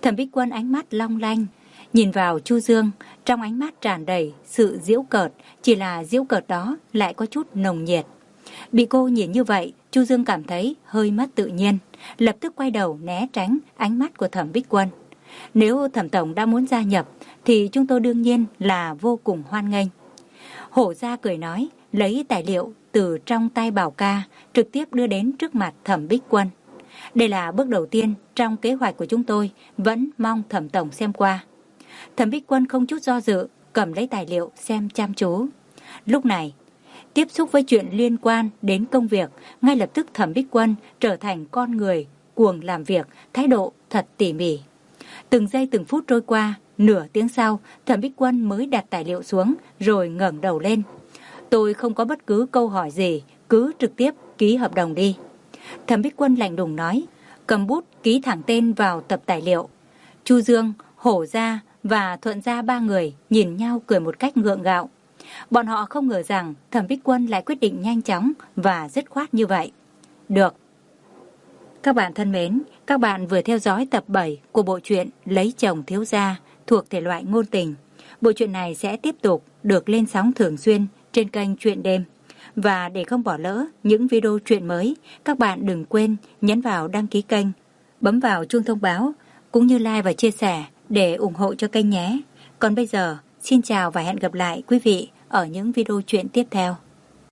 Thẩm Bích Quân ánh mắt long lanh, nhìn vào Chu Dương, trong ánh mắt tràn đầy sự giễu cợt, chỉ là giễu cợt đó lại có chút nồng nhiệt. Bị cô nhìn như vậy, Chu Dương cảm thấy hơi mất tự nhiên, lập tức quay đầu né tránh ánh mắt của Thẩm Bích Quân. Nếu Thẩm tổng đã muốn gia nhập thì chúng tôi đương nhiên là vô cùng hoan nghênh. Hổ Gia cười nói, lấy tài liệu từ trong tay Bảo Ca trực tiếp đưa đến trước mặt Thẩm Bích Quân. Đây là bước đầu tiên trong kế hoạch của chúng tôi, vẫn mong Thẩm tổng xem qua. Thẩm Bích Quân không chút do dự, cầm lấy tài liệu xem chăm chú. Lúc này, tiếp xúc với chuyện liên quan đến công việc, ngay lập tức Thẩm Bích Quân trở thành con người cuồng làm việc, thái độ thật tỉ mỉ. Từng giây từng phút trôi qua, nửa tiếng sau, Thẩm Bích Quân mới đặt tài liệu xuống rồi ngẩng đầu lên. Tôi không có bất cứ câu hỏi gì, cứ trực tiếp ký hợp đồng đi. Thẩm Bích Quân lạnh lùng nói, cầm bút ký thẳng tên vào tập tài liệu. Chu Dương, Hổ Gia và Thuận Gia ba người nhìn nhau cười một cách gượng gạo. Bọn họ không ngờ rằng Thẩm Bích Quân lại quyết định nhanh chóng và dứt khoát như vậy. Được. Các bạn thân mến, các bạn vừa theo dõi tập bảy của bộ truyện Lấy chồng thiếu gia thuộc thể loại ngôn tình. Bộ truyện này sẽ tiếp tục được lên sóng thường xuyên trên kênh Truyện Đêm. Và để không bỏ lỡ những video truyện mới, các bạn đừng quên nhấn vào đăng ký kênh, bấm vào chuông thông báo, cũng như like và chia sẻ để ủng hộ cho kênh nhé. Còn bây giờ, xin chào và hẹn gặp lại quý vị ở những video truyện tiếp theo.